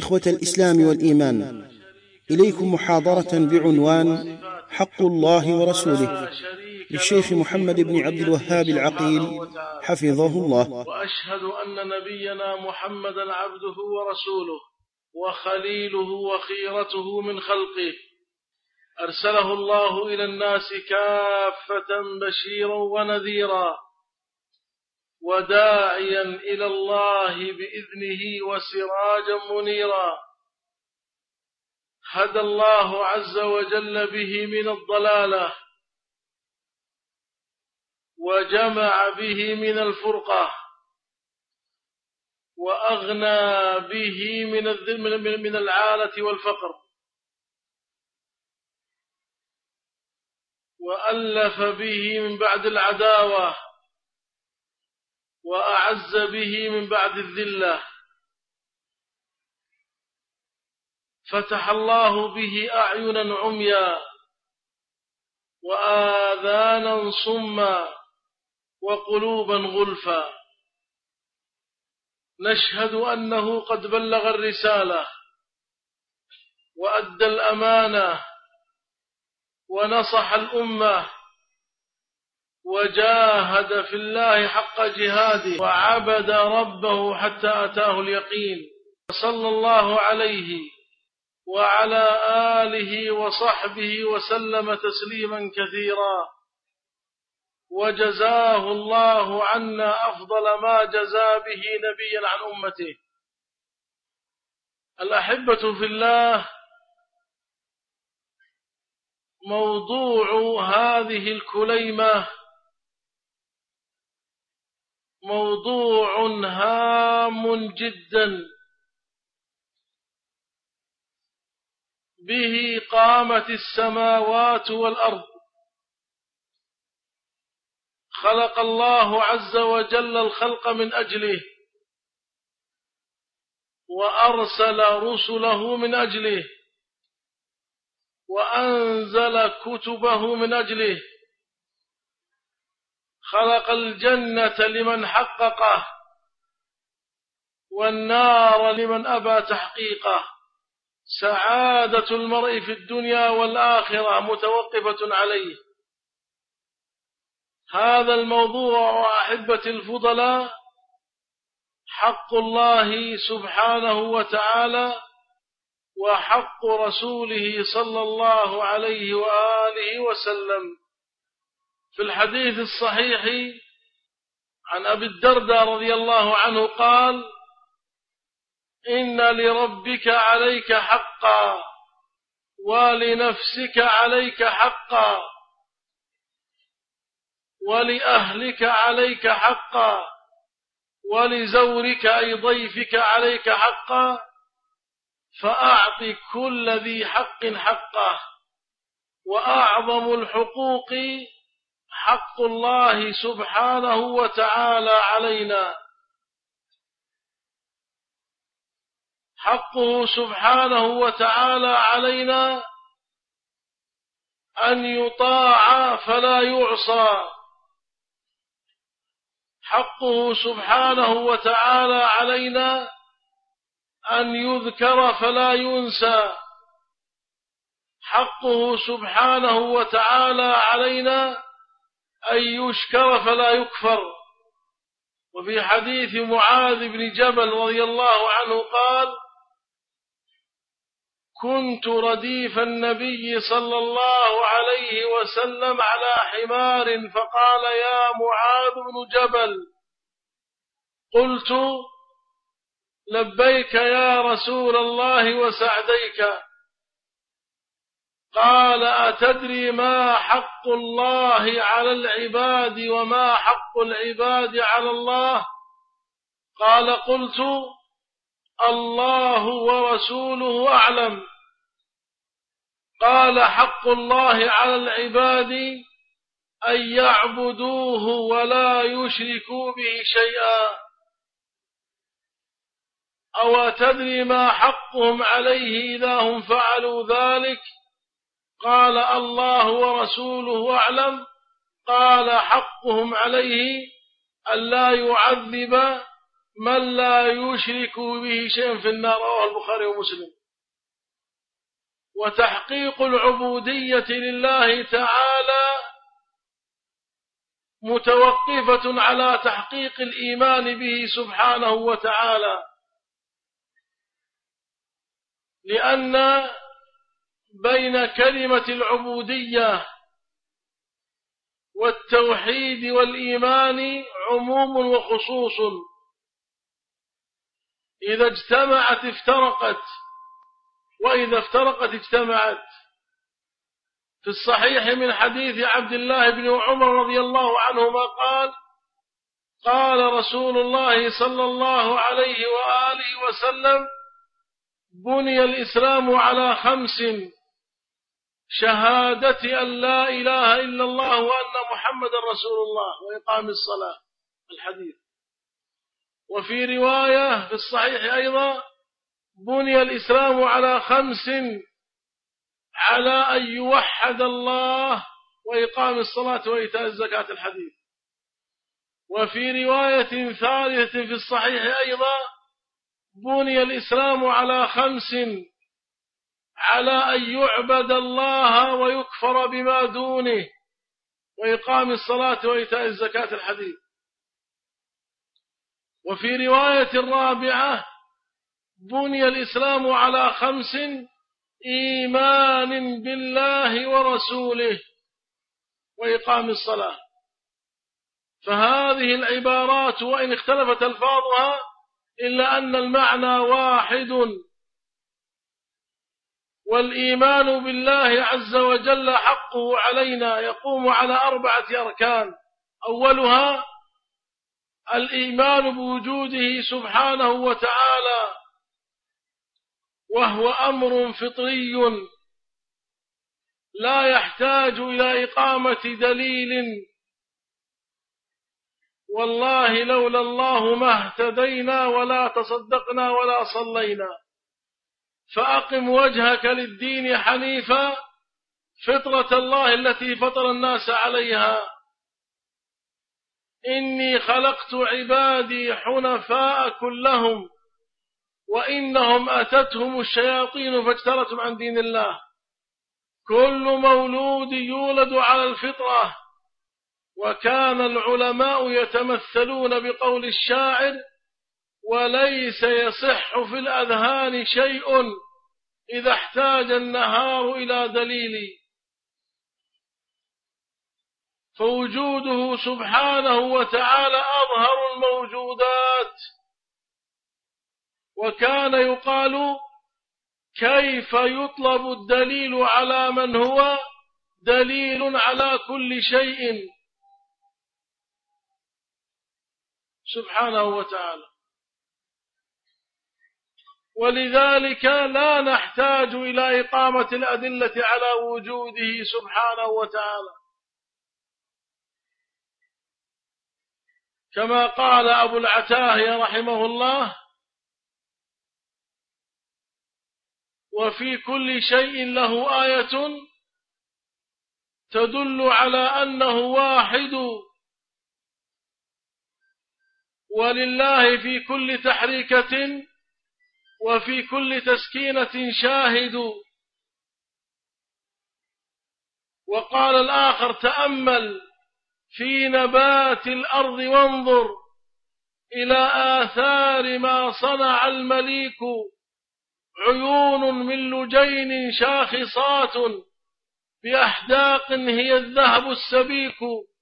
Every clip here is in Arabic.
إخوة الإسلام والإيمان، إليكم محاضرة بعنوان حق الله ورسوله للشيخ محمد بن عبد الوهاب العقيل حفظه الله. وأشهد أن نبينا محمدا عبده ورسوله وخليله وخيرته من خلقه، أرسله الله إلى الناس كافة بشيرا ونذيرا وداعيا إلى الله بإذنه وسراجا منيرا، هدى الله عز وجل به من الضلالة وجمع به من الفرقة وأغنى به من العالة والفقر، وألف به من بعد العداوة وأعز به من بعد الذلة، فتح الله به أعينا عميا وآذانا صما وقلوبا غلفا. نشهد أنه قد بلغ الرسالة وأدى الأمانة ونصح الأمة وجاهد في الله حق جهاده وعبد ربه حتى أتاه اليقين، صلى الله عليه وعلى آله وصحبه وسلم تسليما كثيرا، وجزاه الله عنا أفضل ما جزى به نبيا عن أمته. الأحبة في الله، موضوع هذه الكليمة موضوع هام جدا، به قامت السماوات والأرض. خلق الله عز وجل الخلق من أجله، وأرسل رسله من أجله، وأنزل كتبه من أجله. خلق الجنة لمن حققه والنار لمن أبى تحقيقه. سعادة المرء في الدنيا والآخرة متوقفة عليه. هذا الموضوع أحبتي الفضلاء حق الله سبحانه وتعالى وحق رسوله صلى الله عليه وآله وسلم. في الحديث الصحيح عن أبي الدرداء رضي الله عنه قال: إن لربك عليك حقا ولنفسك عليك حقا ولأهلك عليك حقا ولزورك أي ضيفك عليك حقا، فأعط كل ذي حق حقه. وأعظم الحقوق حق الله سبحانه وتعالى علينا. حقه سبحانه وتعالى علينا أن يطاع فلا يعصى. حقه سبحانه وتعالى علينا أن يذكر فلا ينسى. حقه سبحانه وتعالى علينا أن يشكر فلا يكفر. وفي حديث معاذ بن جبل رضي الله عنه قال: كنت رديف النبي صلى الله عليه وسلم على حمار فقال: يا معاذ بن جبل. قلت: لبيك يا رسول الله وسعديك. قال: أتدري ما حق الله على العباد وما حق العباد على الله؟ قال: قلت: الله ورسوله أعلم. قال: حق الله على العباد أن يعبدوه ولا يشركوا به شيئا. أو تدري ما حقهم عليه إذا هم فعلوا ذلك؟ قال: الله ورسوله أعلم. قال: حقهم عليه أن لا يعذب من لا يشرك به شيئا في النار، رواه البخاري ومسلم. وتحقيق العبودية لله تعالى متوقفة على تحقيق الإيمان به سبحانه وتعالى، لأن بين كلمة العبودية والتوحيد والإيمان عموم وخصوص، إذا اجتمعت افترقت، وإذا افترقت اجتمعت. في الصحيح من حديث عبد الله بن عمر رضي الله عنهما قال: قال رسول الله صلى الله عليه وآله وسلم: بني الإسلام على 5: شهادة أن لا إله إلا الله وأن محمد رسول الله وإقام الصلاة. الحديث. وفي رواية في الصحيح أيضا: بني الإسلام على 5: على أن يوحد الله وإقام الصلاة وإيتاء الزكاة. الحديث. وفي رواية ثالثة في الصحيح أيضا: بني الإسلام على 5: على أن يعبد الله ويكفر بما دونه وإقام الصلاة وإيتاء الزكاة. الحديث. وفي رواية رابعة: بني الإسلام على 5: إيمان بالله ورسوله وإقام الصلاة. فهذه العبارات وإن اختلفت ألفاظها إلا أن المعنى واحد، والإيمان بالله عز وجل حقه علينا يقوم على 4 أركان: أولها الإيمان بوجوده سبحانه وتعالى، وهو أمر فطري لا يحتاج إلى إقامة دليل، والله لولا الله ما اهتدينا ولا تصدقنا ولا صلينا. فأقم وجهك للدين حنيفا فطرة الله التي فطر الناس عليها، إني خلقت عبادي حنفاء كلهم وإنهم أتتهم الشياطين فاجترتهم عن دين الله. كل مولود يولد على الفطرة. وكان العلماء يتمثلون بقول الشاعر: وليس يصح في الأذهان شيء إذا احتاج النهار إلى دليل. فوجوده سبحانه وتعالى أظهر الموجودات. وكان يقال: كيف يطلب الدليل على من هو دليل على كل شيء سبحانه وتعالى. ولذلك لا نحتاج إلى إقامة الأدلة على وجوده سبحانه وتعالى، كما قال أبو العتاهية رحمه الله: وفي كل شيء له آية تدل على أنه واحد، ولله في كل تحريكة وفي كل تسكينة شاهد. وقال الآخر: تأمل في نبات الأرض وانظر إلى آثار ما صنع المليك، عيون من لجين شاخصات بأحداق هي الذهب السبيك،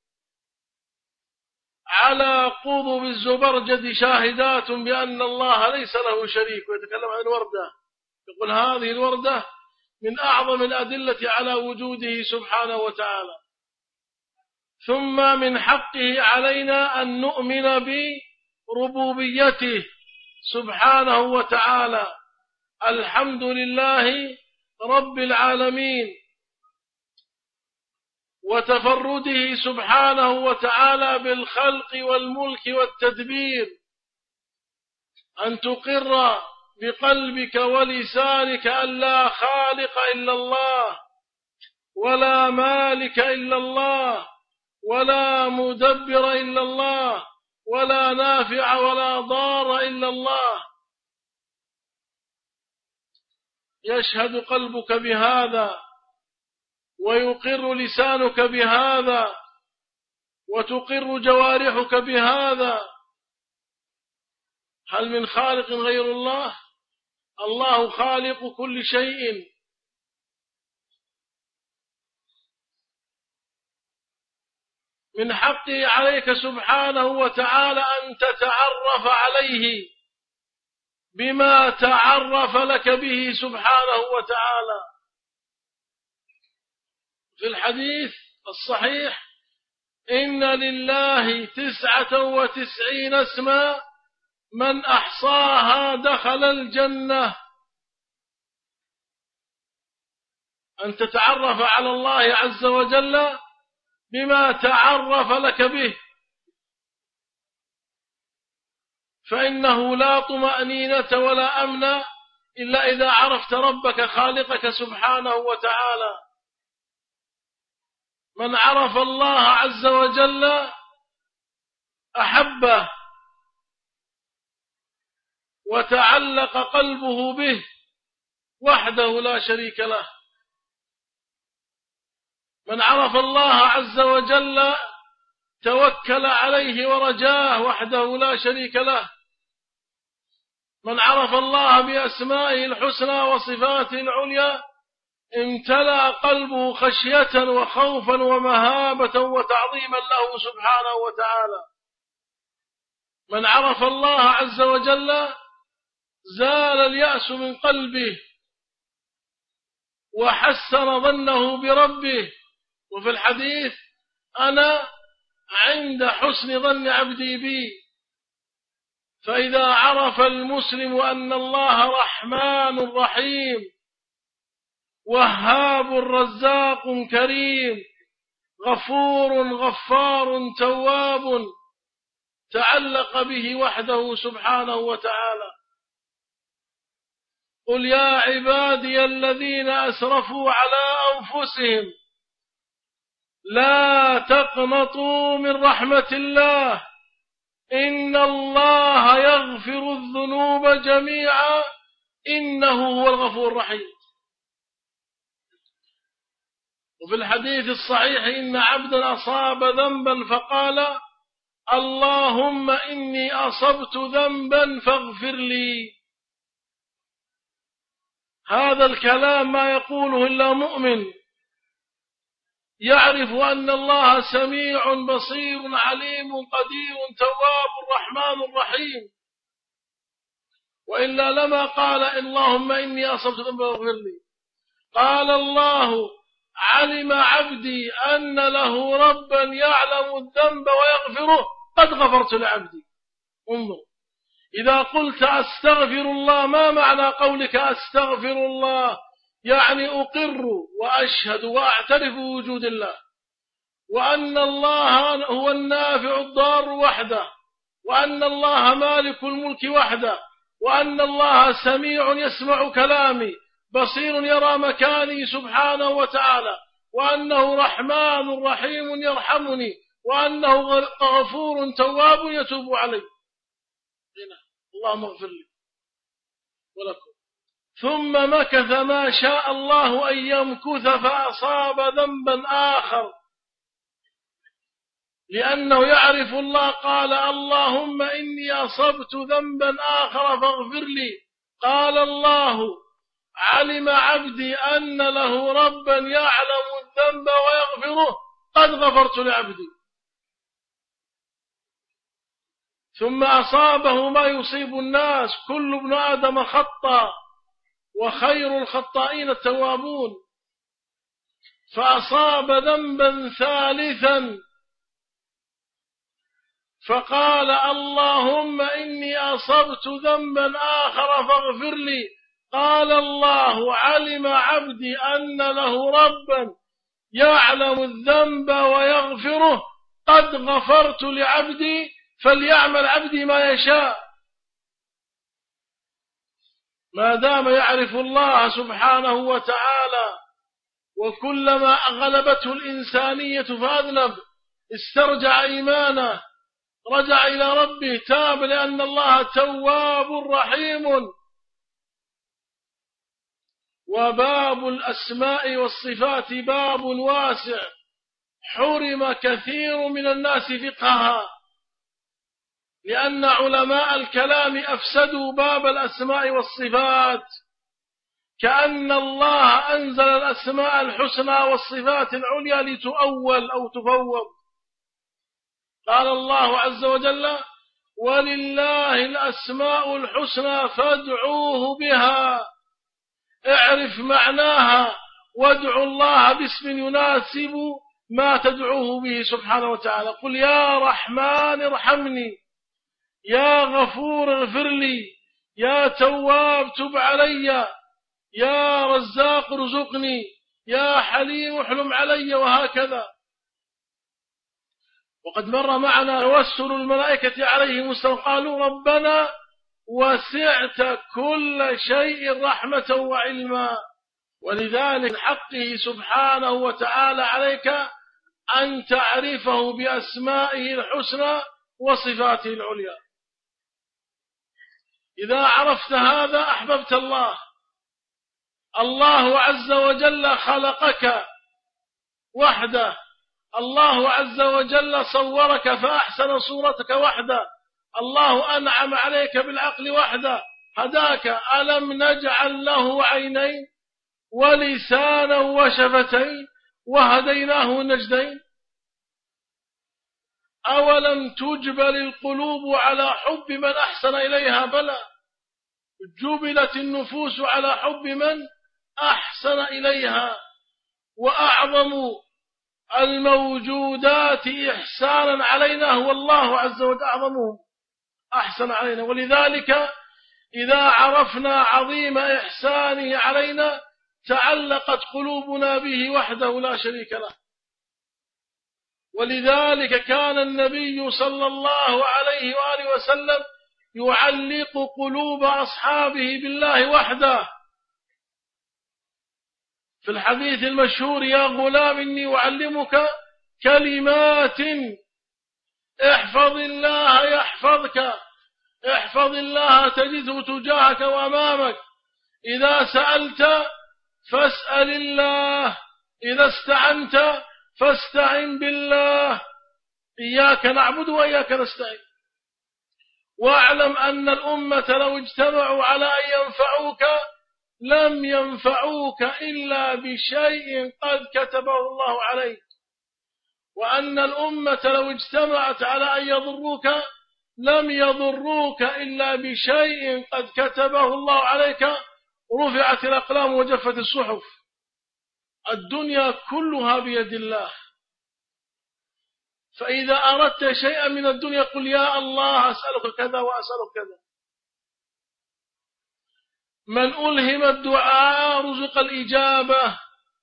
على قضب الزبرجد شاهدات بأن الله ليس له شريك. ويتكلم عن وردة، يقول هذه الوردة من أعظم الأدلة على وجوده سبحانه وتعالى. ثم من حقه علينا أن نؤمن بربوبيته سبحانه وتعالى. الحمد لله رب العالمين، وتفرده سبحانه وتعالى بالخلق والملك والتدبير. أن تقر بقلبك ولسانك أن لا خالق إلا الله، ولا مالك إلا الله، ولا مدبر إلا الله، ولا نافع ولا ضار إلا الله. يشهد قلبك بهذا ويقر لسانك بهذا وتقر جوارحك بهذا. هل من خالق غير الله؟ الله خالق كل شيء. من حقه عليك سبحانه وتعالى أن تتعرف عليه بما تعرف لك به سبحانه وتعالى. في الحديث الصحيح: إن لله 99 اسما من أحصاها دخل الجنة. أن تتعرف على الله عز وجل بما تعرف لك به، فإنه لا طمأنينة ولا أمن إلا إذا عرفت ربك خالقك سبحانه وتعالى. من عرف الله عز وجل أحبه وتعلق قلبه به وحده لا شريك له. من عرف الله عز وجل توكل عليه ورجاه وحده لا شريك له. من عرف الله بأسمائه الحسنى وصفاته العليا امتلأ قلبه خشية وخوفا ومهابة وتعظيما له سبحانه وتعالى. من عرف الله عز وجل زال اليأس من قلبه وحسن ظنه بربه. وفي الحديث: أنا عند حسن ظن عبدي بي. فإذا عرف المسلم أن الله رحمن رحيم وهاب رزاق كريم غفور غفار تواب تعلق به وحده سبحانه وتعالى. قل يا عبادي الذين أسرفوا على أنفسهم لا تقنطوا من رحمة الله إن الله يغفر الذنوب جميعا إنه هو الغفور الرحيم. وفي الحديث الصحيح: إن عبدا أصاب ذنبا فقال اللهم إني أصبت ذنبا فاغفر لي. هذا الكلام ما يقوله إلا مؤمن يعرف أن الله سميع بصير عليم قدير تواب رحمن رحيم، وإلا لما قال اللهم إني أصبت ذنبا فاغفر لي. قال الله: علم عبدي أن له ربا يعلم الذنب ويغفره قد غفرت لعبدي. انظر، إذا قلت أستغفر الله، ما معنى قولك أستغفر الله؟ يعني أقر وأشهد وأعترف بوجود الله، وأن الله هو النافع الضار وحده، وأن الله مالك الملك وحده، وأن الله سميع يسمع كلامي بصير يرى مكاني سبحانه وتعالى، وأنه رحمن رحيم يرحمني، وأنه غفور تواب يتوب علي. اللهم اغفر لي ولكم. ثم مكث ما شاء الله أن يمكث فأصاب ذنبا آخر، لأنه يعرف الله. قال اللهم إني أصبت ذنبا آخر فاغفر لي. قال الله: علم عبدي أن له ربا يعلم الذنب ويغفره قد غفرت لعبدي. ثم أصابه ما يصيب الناس، كل ابن آدم خطأ وخير الخطائين التوابون. فأصاب ذنبا ثالثا فقال اللهم إني أصبت ذنبا آخر فاغفر لي. قال الله: علم عبدي أن له ربا يعلم الذنب ويغفره قد غفرت لعبدي فليعمل عبدي ما يشاء. ما دام يعرف الله سبحانه وتعالى، وكلما غلبته الإنسانية فأذنب استرجع إيمانه رجع إلى ربه تاب، لأن الله تواب رحيم. وباب الأسماء والصفات باب واسع حرم كثير من الناس فقهها، لأن علماء الكلام أفسدوا باب الأسماء والصفات، كأن الله أنزل الأسماء الحسنى والصفات العليا لتؤول أو تفوض. قال الله عز وجل: ولله الأسماء الحسنى فادعوه بها. اعرف معناها وادعوا الله باسم يناسب ما تدعوه به سبحانه وتعالى. قل يا رحمن ارحمني، يا غفور اغفر لي، يا تواب تب علي، يا رزاق ارزقني، يا حليم احلم علي، وهكذا. وقد مر معنا توسل الملائكة عليهم السلام، قالوا: ربنا وسعت كل شيء رحمة وعلما. ولذلك حقه سبحانه وتعالى عليك أن تعرفه بأسمائه الحسنى وصفاته العليا. إذا عرفت هذا أحببت الله. الله عز وجل خلقك وحده، الله عز وجل صورك فأحسن صورتك وحده، الله أنعم عليك بالعقل وحده، هداك. ألم نجعل له عينين ولسانا وشفتين وهديناه النجدين؟ أولم تجبل القلوب على حب من أحسن إليها؟ بلى، جبلت النفوس على حب من أحسن إليها. وأعظم الموجودات إحسانا علينا هو الله عز وجل، أعظمهم أحسن علينا. ولذلك إذا عرفنا عظيم إحسانه علينا تعلقت قلوبنا به وحده لا شريك له. ولذلك كان النبي صلى الله عليه وآله وسلم يعلق قلوب أصحابه بالله وحده. في الحديث المشهور: يا غلام إني أعلمك كلمات احفظ الله يحفظك، احفظ الله تجده تجاهك وأمامك، إذا سألت فاسأل الله، إذا استعنت فاستعن بالله، إياك نعبد وإياك نستعين. واعلم أن الأمة لو اجتمعوا على أن ينفعوك لم ينفعوك إلا بشيء قد كتبه الله عليك، وأن الأمة لو اجتمعت على أن يضروك لم يضروك إلا بشيء قد كتبه الله عليك. رفعت الأقلام وجفت الصحف. الدنيا كلها بيد الله، فإذا أردت شيئا من الدنيا قل: يا الله أسألك كذا وأسألك كذا. من ألهم الدعاء رزق الإجابة.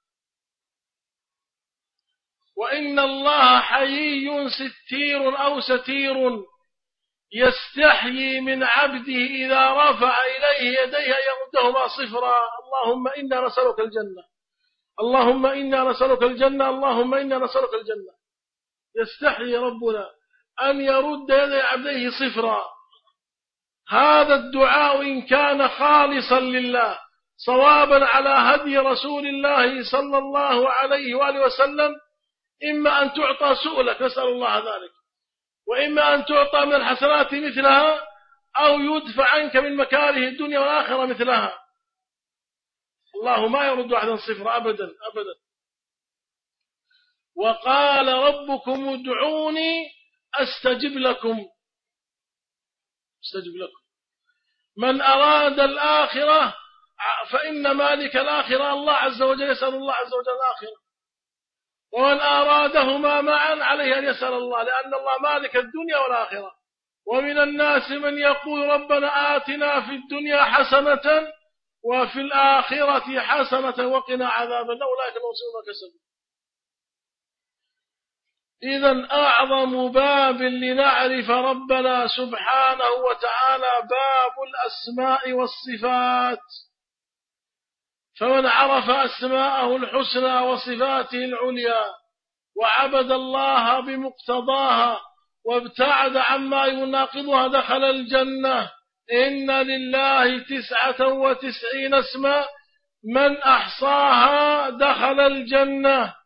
وإن الله حيي ستير أو ستير يستحيي من عبده إذا رفع إليه يديه يمدهما صفرا. اللهم إنا نسألك الجنة، اللهم إنا نسألك الجنة، اللهم إنا نسألك الجنة. يستحيي ربنا أن يرد يدي عبده صفرا. هذا الدعاء إن كان خالصا لله صوابا على هدي رسول الله صلى الله عليه وآله وسلم، إما أن تعطى سؤلك، نسأل الله ذلك، وإما أن تعطى من الحسنات مثلها، أو يدفع عنك من مكاره الدنيا والآخرة مثلها. الله ما يرد أحدا صفر أبدا أبدا. وقال ربكم ادعوني أستجب لكم، استجب لكم. من أراد الآخرة فإن مالك الآخرة الله عز وجل، يسأل الله عز وجل الآخرة. ومن أرادهما معا عليه أن يسأل الله، لأن الله مالك الدنيا والآخرة. ومن الناس من يقول ربنا آتنا في الدنيا حسنة وفي الآخرة حسنة وقنا عذاب النار، أولئك المحسنون ما كسبوا. إذن أعظم باب لنعرف ربنا سبحانه وتعالى باب الأسماء والصفات. فمن عرف أسماءه الحسنى وصفاته العليا وعبد الله بمقتضاها وابتعد عما يناقضها دخل الجنة. إن لله 99 اسما من أحصاها دخل الجنة.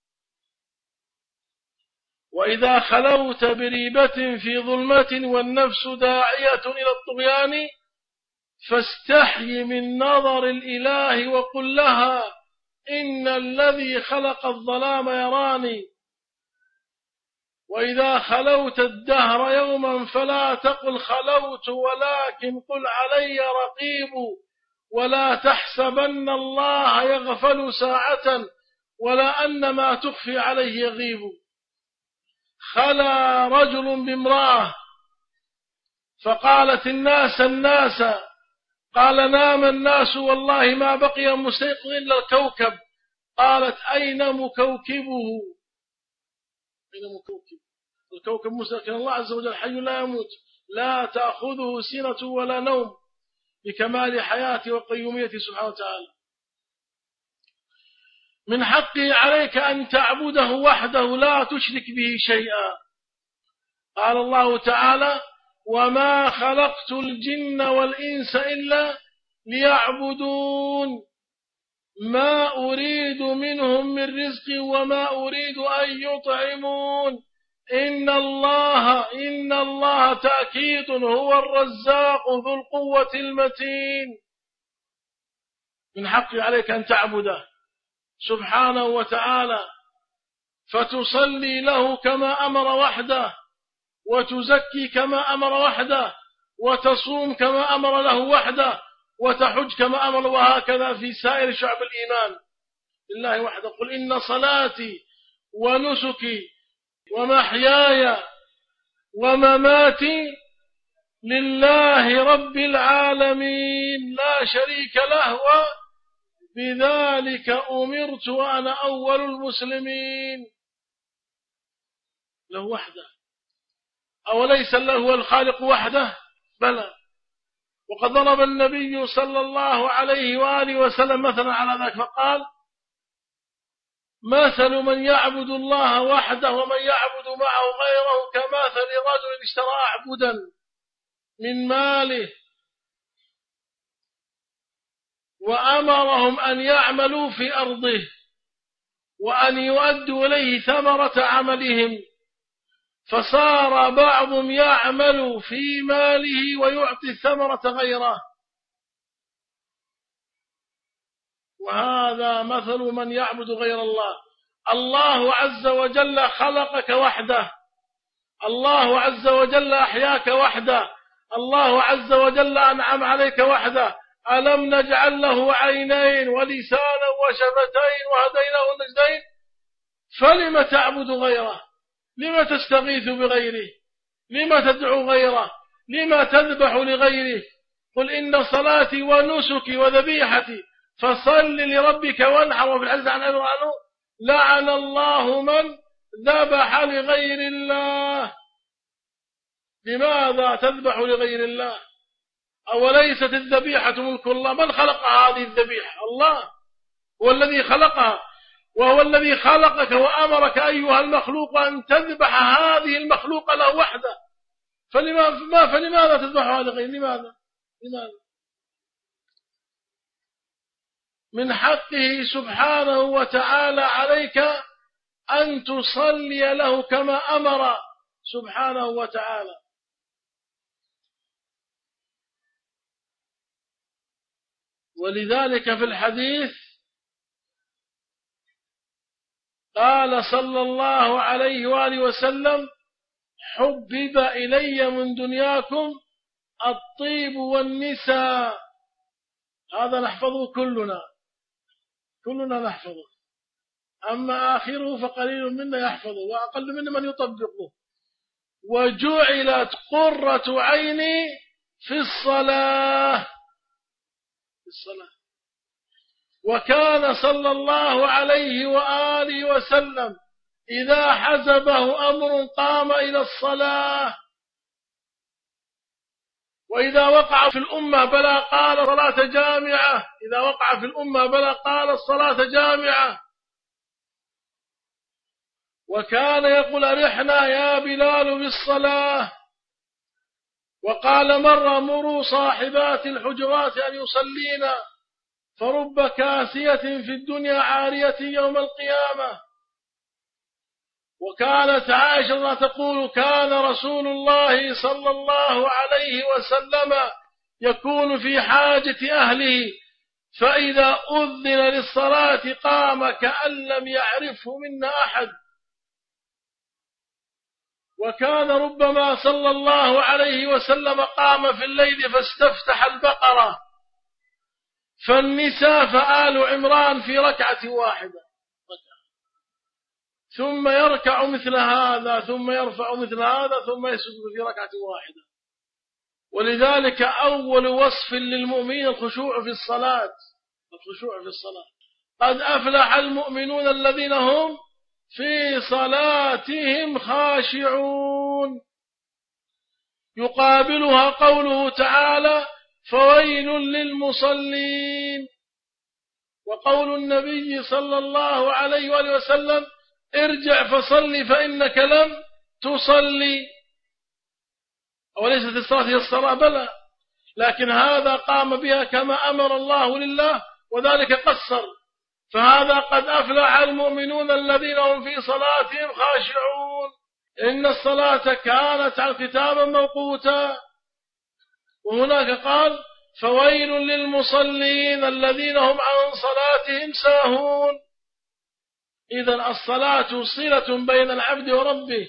وإذا خلوت بريبة في ظلمة والنفس داعية إلى الطغيان فاستحي من نظر الإله وقل لها إن الذي خلق الظلام يراني. وإذا خلوت الدهر يوما فلا تقل خلوت ولكن قل علي رقيب. ولا تحسبن الله يغفل ساعة ولا أن ما تخفي عليه يغيب. خلا رجل بامرأة فقالت الناس قال نام الناس والله ما بقي مستيقظ إلا الكوكب. قالت أين مكوكبه؟ أين مكوكب؟ الكوكب مستيقظ. الله عز وجل حي لا يموت لا تأخذه سنة ولا نوم بكمال حياته وقيوميته سبحانه وتعالى. من حقه عليك أن تعبده وحده لا تشرك به شيئا. قال الله تعالى وما خلقت الجن والإنس إلا ليعبدون ما أريد منهم من رزق وما أريد أن يطعمون إن الله تأكيد هو الرزاق ذو القوة المتين. من حقه عليك أن تعبده سبحانه وتعالى فتصلي له كما أمر وحده وتزكي كما أمر وحده وتصوم كما أمر له وحده وتحج كما أمر وهكذا في سائر شعب الإيمان لله وحده. قل إن صلاتي ونسكي ومحياي ومماتي لله رب العالمين لا شريك له وبذلك أمرت وأنا أول المسلمين. له وحده أوليس له هو الخالق وحده؟ بلى. وقد ضرب النبي صلى الله عليه وآله وسلم مثلا على ذلك فقال مثل من يعبد الله وحده ومن يعبد معه غيره كمثل رجل اشترى عبدا من ماله وأمرهم أن يعملوا في أرضه وأن يؤدوا إليه ثمرة عملهم فصار بعضهم يعمل في ماله ويعطي الثمرة غيره. وهذا مثل من يعبد غير الله. الله عز وجل خلقك وحده. الله عز وجل أحياك وحده. الله عز وجل أنعم عليك وحده. ألم نجعل له عينين ولسانا وشفتين وهديناه النجدين فلم تعبد غيره؟ لما تستغيث بغيره؟ لما تدعو غيره؟ لما تذبح لغيره؟ قل إن صلاتي ونسكي وذبيحتي فصل لربك وانحر. وفي الحديث عن أبي هريرة لعن الله من ذبح لغير الله. لماذا تذبح لغير الله؟ أوليست الذبيحة ملك الله؟ من خلق هذه الذبيحة؟ الله هو الذي خلقها وهو الذي خلقك وأمرك أيها المخلوق أن تذبح هذه المخلوق له وحده. فلماذا تذبحها لغير؟ لماذا؟ من حقه سبحانه وتعالى عليك أن تصلي له كما أمر سبحانه وتعالى. ولذلك في الحديث قال صلى الله عليه وآله وسلم حبب إلي من دنياكم الطيب والنساء. هذا نحفظه كلنا نحفظه. أما آخره فقليل منا يحفظه وأقل منا من يطبقه. وجعلت قرة عيني في الصلاة. وكان صلى الله عليه وآله وسلم إذا حزبه أمر قام إلى الصلاة. وإذا وقع في الأمة بلا قال صلاة جامعة. إذا وقع في الأمة بلا قال الصلاة جامعة. وكان يقول أرحنا يا بلال بالصلاة. وقال مرة مروا صاحبات الحجرات أن يصلين فرب كاسية في الدنيا عارية يوم القيامة. وكانت عائشة تقول كان رسول الله صلى الله عليه وسلم يكون في حاجة أهله فإذا أذن للصلاة قام كأن لم يعرفه منا أحد. وكان ربما صلى الله عليه وسلم قام في الليل فاستفتح البقرة فالنساء فآل عمران في ركعة واحدة، ثم يركع مثل هذا ثم يرفع مثل هذا ثم يسجد في ركعة واحدة. ولذلك أول وصف للمؤمنين الخشوع في الصلاة، الخشوع في الصلاة. قد أفلح المؤمنون الذين هم في صلاتهم خاشعون. يقابلها قوله تعالى فويل للمصلين، وقول النبي صلى الله عليه وآله وسلم ارجع فصلي فإنك لم تصلي. وليست الصلاة هي الصلاة بلى، لكن هذا قام بها كما أمر الله لله وذلك قصر. فهذا قد أفلح المؤمنون الذين هم في صلاتهم خاشعون. إن الصلاة كانت على كتابا موقوتا. وهناك قال فويل للمصلين الذين هم عن صلاتهم ساهون. إذن الصلاة صلة بين العبد وربه،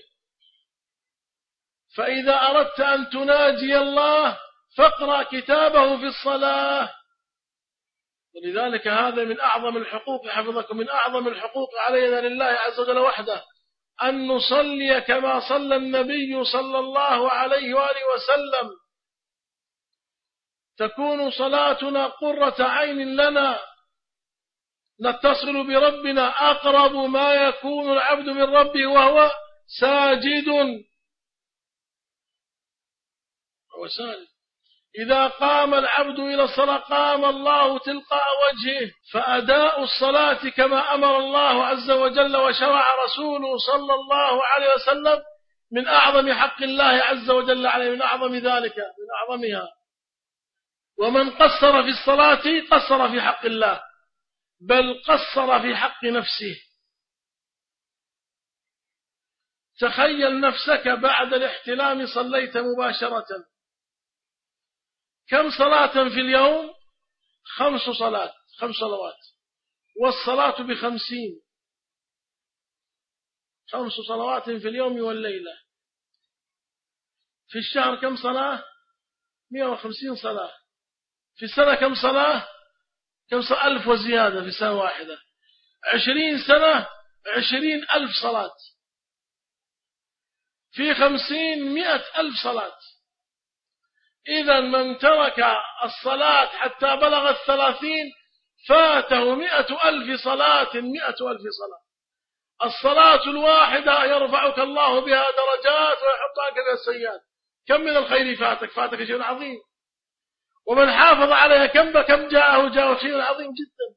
فإذا أردت أن تناجي الله فاقرأ كتابه في الصلاة. ولذلك هذا من أعظم الحقوق حفظكم، من أعظم الحقوق علينا لله عز وجل وحده أن نصلي كما صلى النبي صلى الله عليه وآله وسلم. تكون صلاتنا قرة عين لنا، نتصل بربنا أقرب ما يكون العبد من ربه وهو ساجد. إذا قام العبد إلى الصلاة قام الله تلقاء وجهه. فأداء الصلاة كما أمر الله عز وجل وشرع رسوله صلى الله عليه وسلم من أعظم حق الله عز وجل عليه، من أعظم ذلك، من أعظمها. ومن قصر في الصلاة قصر في حق الله، بل قصر في حق نفسه. تخيل نفسك بعد الاحتلام صليت مباشرة. كم صلاة في اليوم؟ 5 صلوات، والصلاة ب50. 5 صلوات في اليوم والليلة. في الشهر كم صلاة؟ 150 صلاة. في السنة كم صلاة؟ 1000 وزيادة في سنة واحدة. 20 سنة 20,000 صلاة. في 50 100,000 صلاة. إذا من ترك الصلاة حتى بلغ 30 فاته 100,000 صلاة. 100,000 صلاة. الصلاة الواحدة يرفعك الله بها درجات ويحط عنك بها السيئات. كم من الخير فاتك شيء عظيم. ومن حافظ عليها كم جاءه شيء عظيم جدا.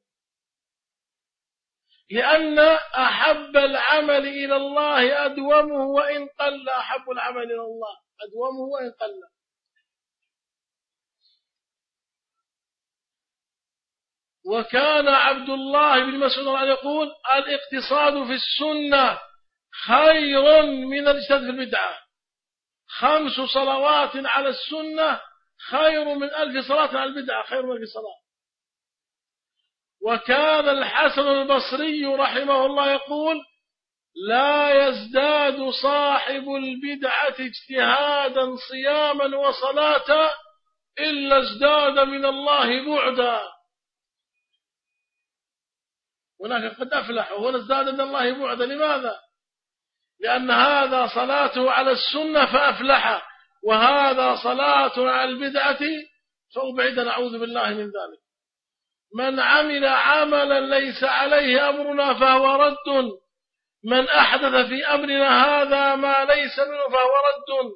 لأن أحب العمل إلى الله أدومه وإن قل. أحب العمل إلى الله أدومه وإن قل. وكان عبد الله بن مسعود يقول الاقتصاد في السنة خير من الاجتهاد في البدعة. 5 صلوات على السنة خير من 1000 صلاة على البدعة، خير من 1000 صلاة. وكان الحسن البصري رحمه الله يقول لا يزداد صاحب البدعة اجتهادا صياما وصلاة إلا ازداد من الله بعدا. هناك قد أفلح وهنا ازداد من الله بعدا. لماذا؟ لأن هذا صلاته على السنة فأفلح، وهذا صلاة على البدعة فأبعد، نعوذ بالله من ذلك. من عمل عملا ليس عليه أمرنا فهو رد. من أحدث في أمرنا هذا ما ليس منه فهو رد.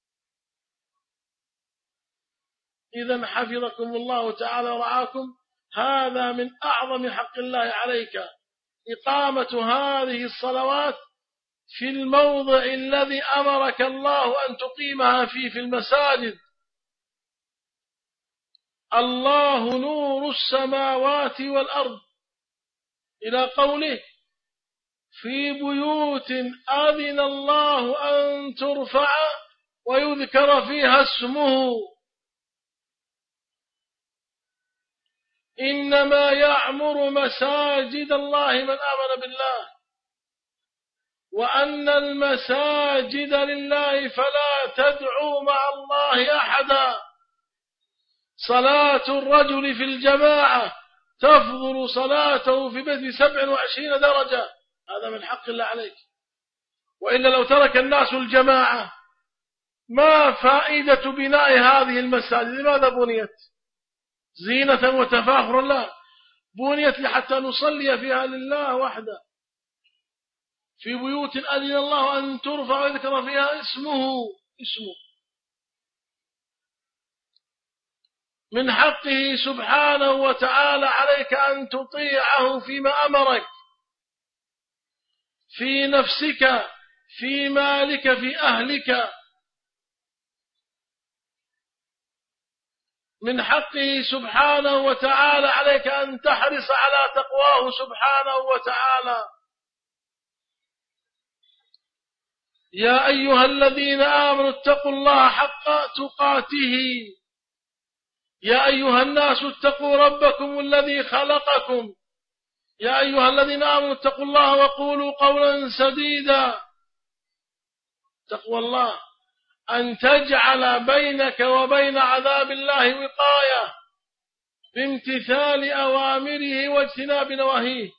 إذن حفظكم الله تعالى ورعاكم، هذا من أعظم حق الله عليك، إقامة هذه الصلوات في الموضع الذي أمرك الله أن تقيمها فيه في المساجد. الله نور السماوات والأرض، إلى قوله في بيوت أذن الله أن ترفع ويذكر فيها اسمه. إنما يعمر مساجد الله من آمن بالله وأن المساجد لله فلا تدعوا مع الله أحدا. صلاة الرجل في الجماعة تفضل صلاته في بيته 27 درجة، هذا من حق الله عليك. وإلا لو ترك الناس الجماعة ما فائدة بناء هذه المساجد؟ لماذا بنيت؟ زينة وتفاخرا؟ لا، بنيت لحتى نصلي فيها لله وحده. في بيوت أذن الله أن ترفع ويذكر فيها اسمه. من حقه سبحانه وتعالى عليك أن تطيعه فيما أمرك، في نفسك، في مالك، في أهلك. من حقه سبحانه وتعالى عليك أن تحرص على تقواه سبحانه وتعالى. يا أيها الذين آمنوا اتقوا الله حق تقاته. يا أيها الناس اتقوا ربكم الذي خلقكم. يا أيها الذين آمنوا اتقوا الله وقولوا قولا سديدا. تقوى الله أن تجعل بينك وبين عذاب الله وقاية بامتثال أوامره واجتناب نواهيه.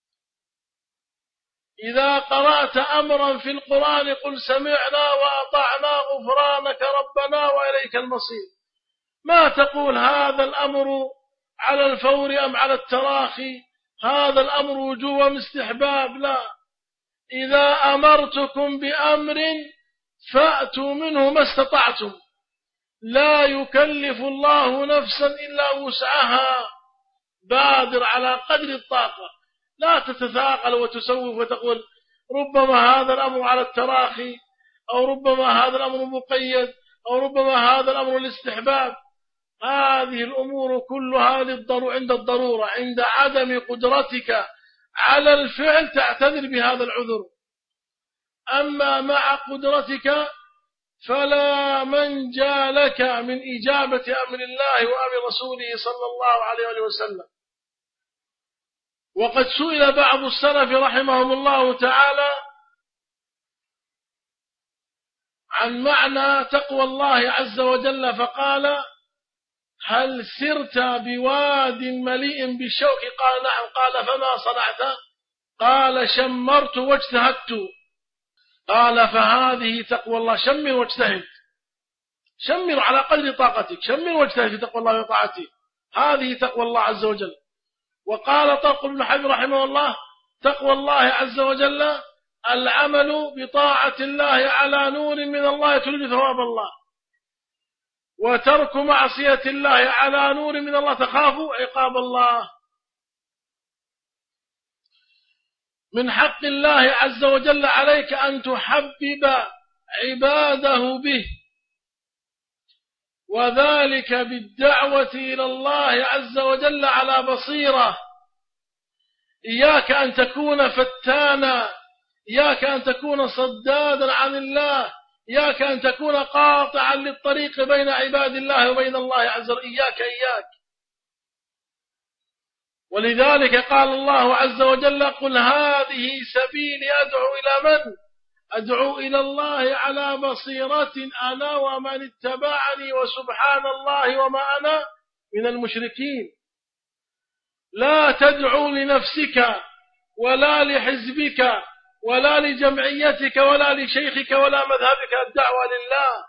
إذا قرأت أمرا في القرآن قل سمعنا وأطعنا غفرانك ربنا وإليك المصير. ما تقول هذا الأمر على الفور أم على التراخي، هذا الأمر وجوب استحباب. لا، إذا أمرتكم بأمر فأتوا منه ما استطعتم. لا يكلف الله نفسا إلا وسعها. بادر على قدر الطاقة، لا تتثاقل وتسوف وتقول ربما هذا الأمر على التراخي، أو ربما هذا الأمر مقيد، أو ربما هذا الأمر الاستحباب. هذه الأمور كلها عند الضرورة. عند عدم قدرتك على الفعل تعتذر بهذا العذر. أما مع قدرتك فلا منجى لك من إجابة أمر الله وأمر رسوله صلى الله عليه وسلم. وقد سئل بعض السلف رحمهم الله تعالى عن معنى تقوى الله عز وجل فقال هل سرت بواد مليء بالشوك؟ قال نعم. قال فما صنعت؟ قال شمرت واجتهدت. قال فهذه تقوى الله. شمر واجتهد، شمر على قدر طاقتك، شمر واجتهد في تقوى الله وطاعته. هذه تقوى الله عز وجل. وقال طلق بن حجر رحمه الله تقوى الله عز وجل العمل بطاعة الله على نور من الله تريد ثواب الله، وترك معصية الله على نور من الله تخاف عقاب الله. من حق الله عز وجل عليك أن تحبب عباده به، وذلك بالدعوة إلى الله عز وجل على بصيرة. إياك أن تكون فتانا، إياك أن تكون صدادا عن الله، إياك أن تكون قاطعا للطريق بين عباد الله وبين الله عز وجل. إياك. ولذلك قال الله عز وجل قل هذه سبيلي أدعو إلى من؟ أدعو إلى الله على بصيرة أنا ومن اتبعني وسبحان الله وما أنا من المشركين. لا تدعو لنفسك ولا لحزبك ولا لجمعيتك ولا لشيخك ولا مذهبك، الدعوة لله.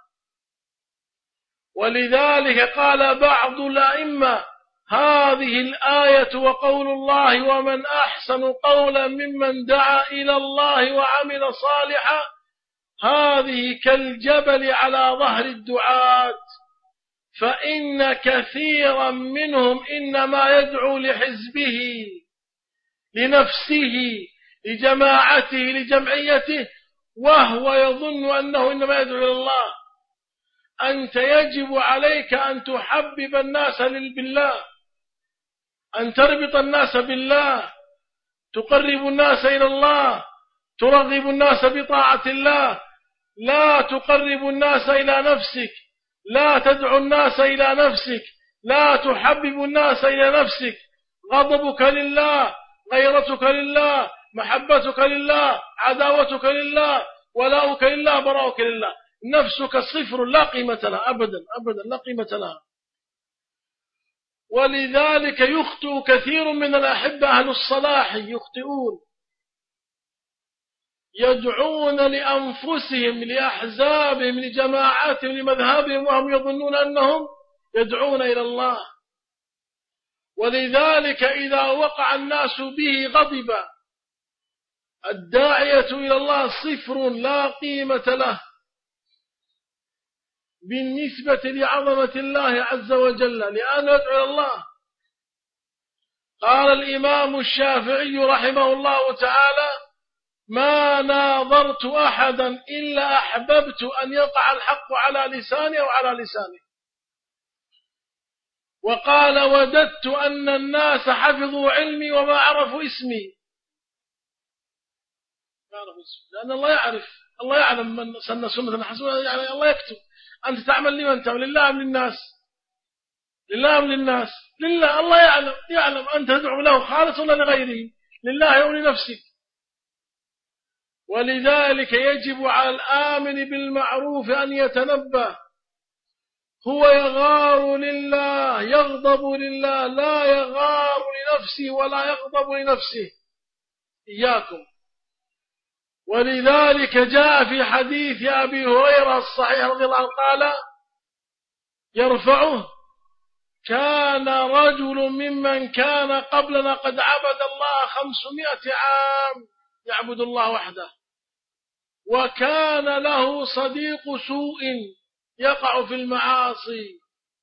ولذلك قال بعض الأئمة هذه الآية وقول الله ومن أحسن قولا ممن دعا إلى الله وعمل صالحا هذه كالجبل على ظهر الدعاة، فإن كثيرا منهم إنما يدعو لحزبه، لنفسه، لجماعته، لجمعيته، وهو يظن أنه إنما يدعو إلى الله. أنت يجب عليك أن تحبب الناس بالله، أن تربط الناس بالله، تقرب الناس إلى الله، ترغب الناس بطاعة الله، لا تقرب الناس إلى نفسك، لا تدعو الناس إلى نفسك، لا تحبب الناس إلى نفسك. غضبك لله، غيرتك لله، محبتك لله، عداوتك لله، ولاؤك لله، براؤك لله. نفسك صفر لا قيمة لها أبدا أبدا، لا قيمة لها. ولذلك يخطئ كثير من الأحبة أهل الصلاح، يخطئون، يدعون لأنفسهم، لأحزابهم، لجماعاتهم، لمذهبهم، وهم يظنون أنهم يدعون إلى الله. ولذلك إذا وقع الناس به غضب. الداعية إلى الله صفر لا قيمة له بالنسبة لعظمة الله عز وجل، لأنه يدعو إلى الله. قال الإمام الشافعي رحمه الله تعالى: ما ناظرت أحدا إلا أحببت أن يقع الحق على لساني أو على لسانه. وقال: وددت أن الناس حفظوا علمي وما عرفوا اسمي. لأن الله يعرف، الله يعلم من سن سنة حسنة، يعني الله يكتب. أنت تعمل لمن تعمل؟ لله أم للناس؟ لله أم للناس؟ لله. الله يعلم أنت تدعو له خالص ولا لغيره؟ لله أو لنفسك. ولذلك يجب على الآمن بالمعروف أن يتنبه. هو يغار لله، يغضب لله، لا يغار لنفسه ولا يغضب لنفسه. إياكم. ولذلك جاء في حديث أبي هريرة الصحيح رضي الله عنه قال يرفعه: كان رجل ممن كان قبلنا قد عبد الله 500 عام يعبد الله وحده، وكان له صديق سوء يقع في المعاصي،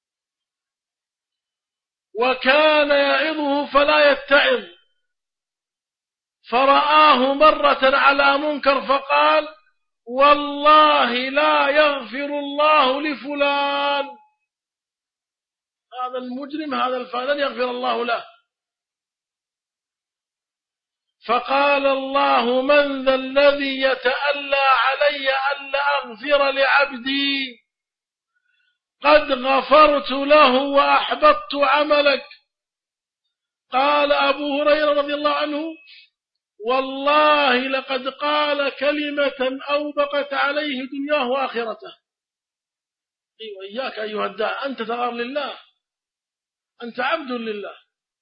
وكان يعظه فلا يتعظ، فرآه مرة على منكر فقال: والله لا يغفر الله لفلان. هذا المجرم، هذا الفلان يغفر الله له. فقال الله: من ذا الذي يتألى علي ألا أغفر لعبدي؟ قد غفرت له وأحبطت عملك. قال أبو هريرة رضي الله عنه: والله لقد قال كلمة أوبقت عليه دنياه وآخرته. وإياك أيها الداعي، أنت تغار لله، أنت عبد لله.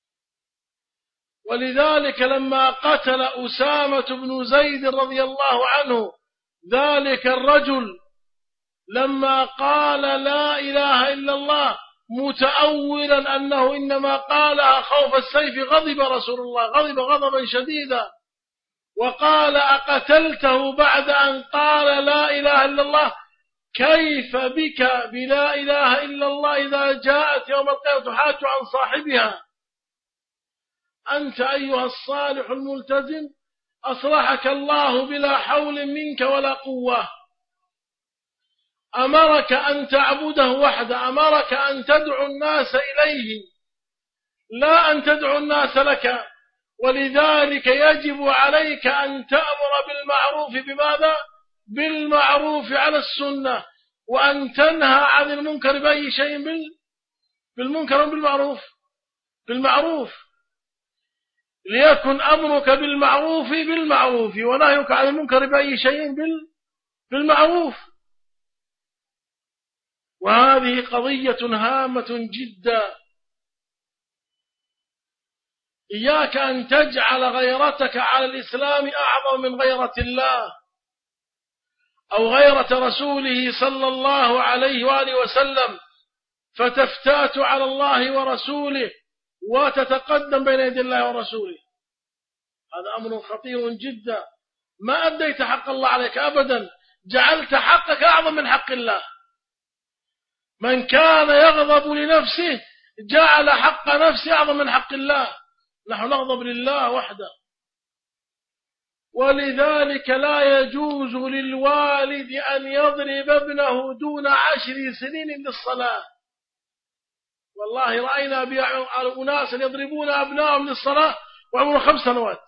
ولذلك لما قتل أسامة بن زيد رضي الله عنه ذلك الرجل، لما قال لا إله إلا الله متأولا أنه إنما قالها خوف السيف، غضب رسول الله، غضب غضبا شديدا، وقال: أقتلته بعد أن قال لا إله إلا الله؟ كيف بك بلا إله إلا الله إذا جاءت يوم القيامة تحاج عن صاحبها؟ أنت أيها الصالح الملتزم أصلحك الله بلا حول منك ولا قوة. أمرك أن تعبده وحده، أمرك أن تدعو الناس إليه، لا أن تدعو الناس لك. ولذلك يجب عليك أن تأمر بالمعروف. بماذا؟ بالمعروف على السنة، وأن تنهى عن المنكر بأي شيء؟ بالمنكر بالمعروف. بالمعروف. ليكن أمرك بالمعروف بالمعروف، ونهيك عن المنكر بأي شيء؟ بالمعروف. وهذه قضية هامة جدا. إياك أن تجعل غيرتك على الإسلام أعظم من غيرة الله أو غيرة رسوله صلى الله عليه وآله وسلم، فتفتات على الله ورسوله وتتقدم بين يدي الله ورسوله. هذا أمر خطير جدا. ما أديت حق الله عليك أبدا، جعلت حقك أعظم من حق الله. من كان يغضب لنفسه جعل حق نفسه أعظم من حق الله. نحن نغضب لله وحده. ولذلك لا يجوز للوالد أن يضرب ابنه دون 10 سنين للصلاة. والله رأينا أناسا يضربون أبنائهم للصلاة وعمره 5 سنوات.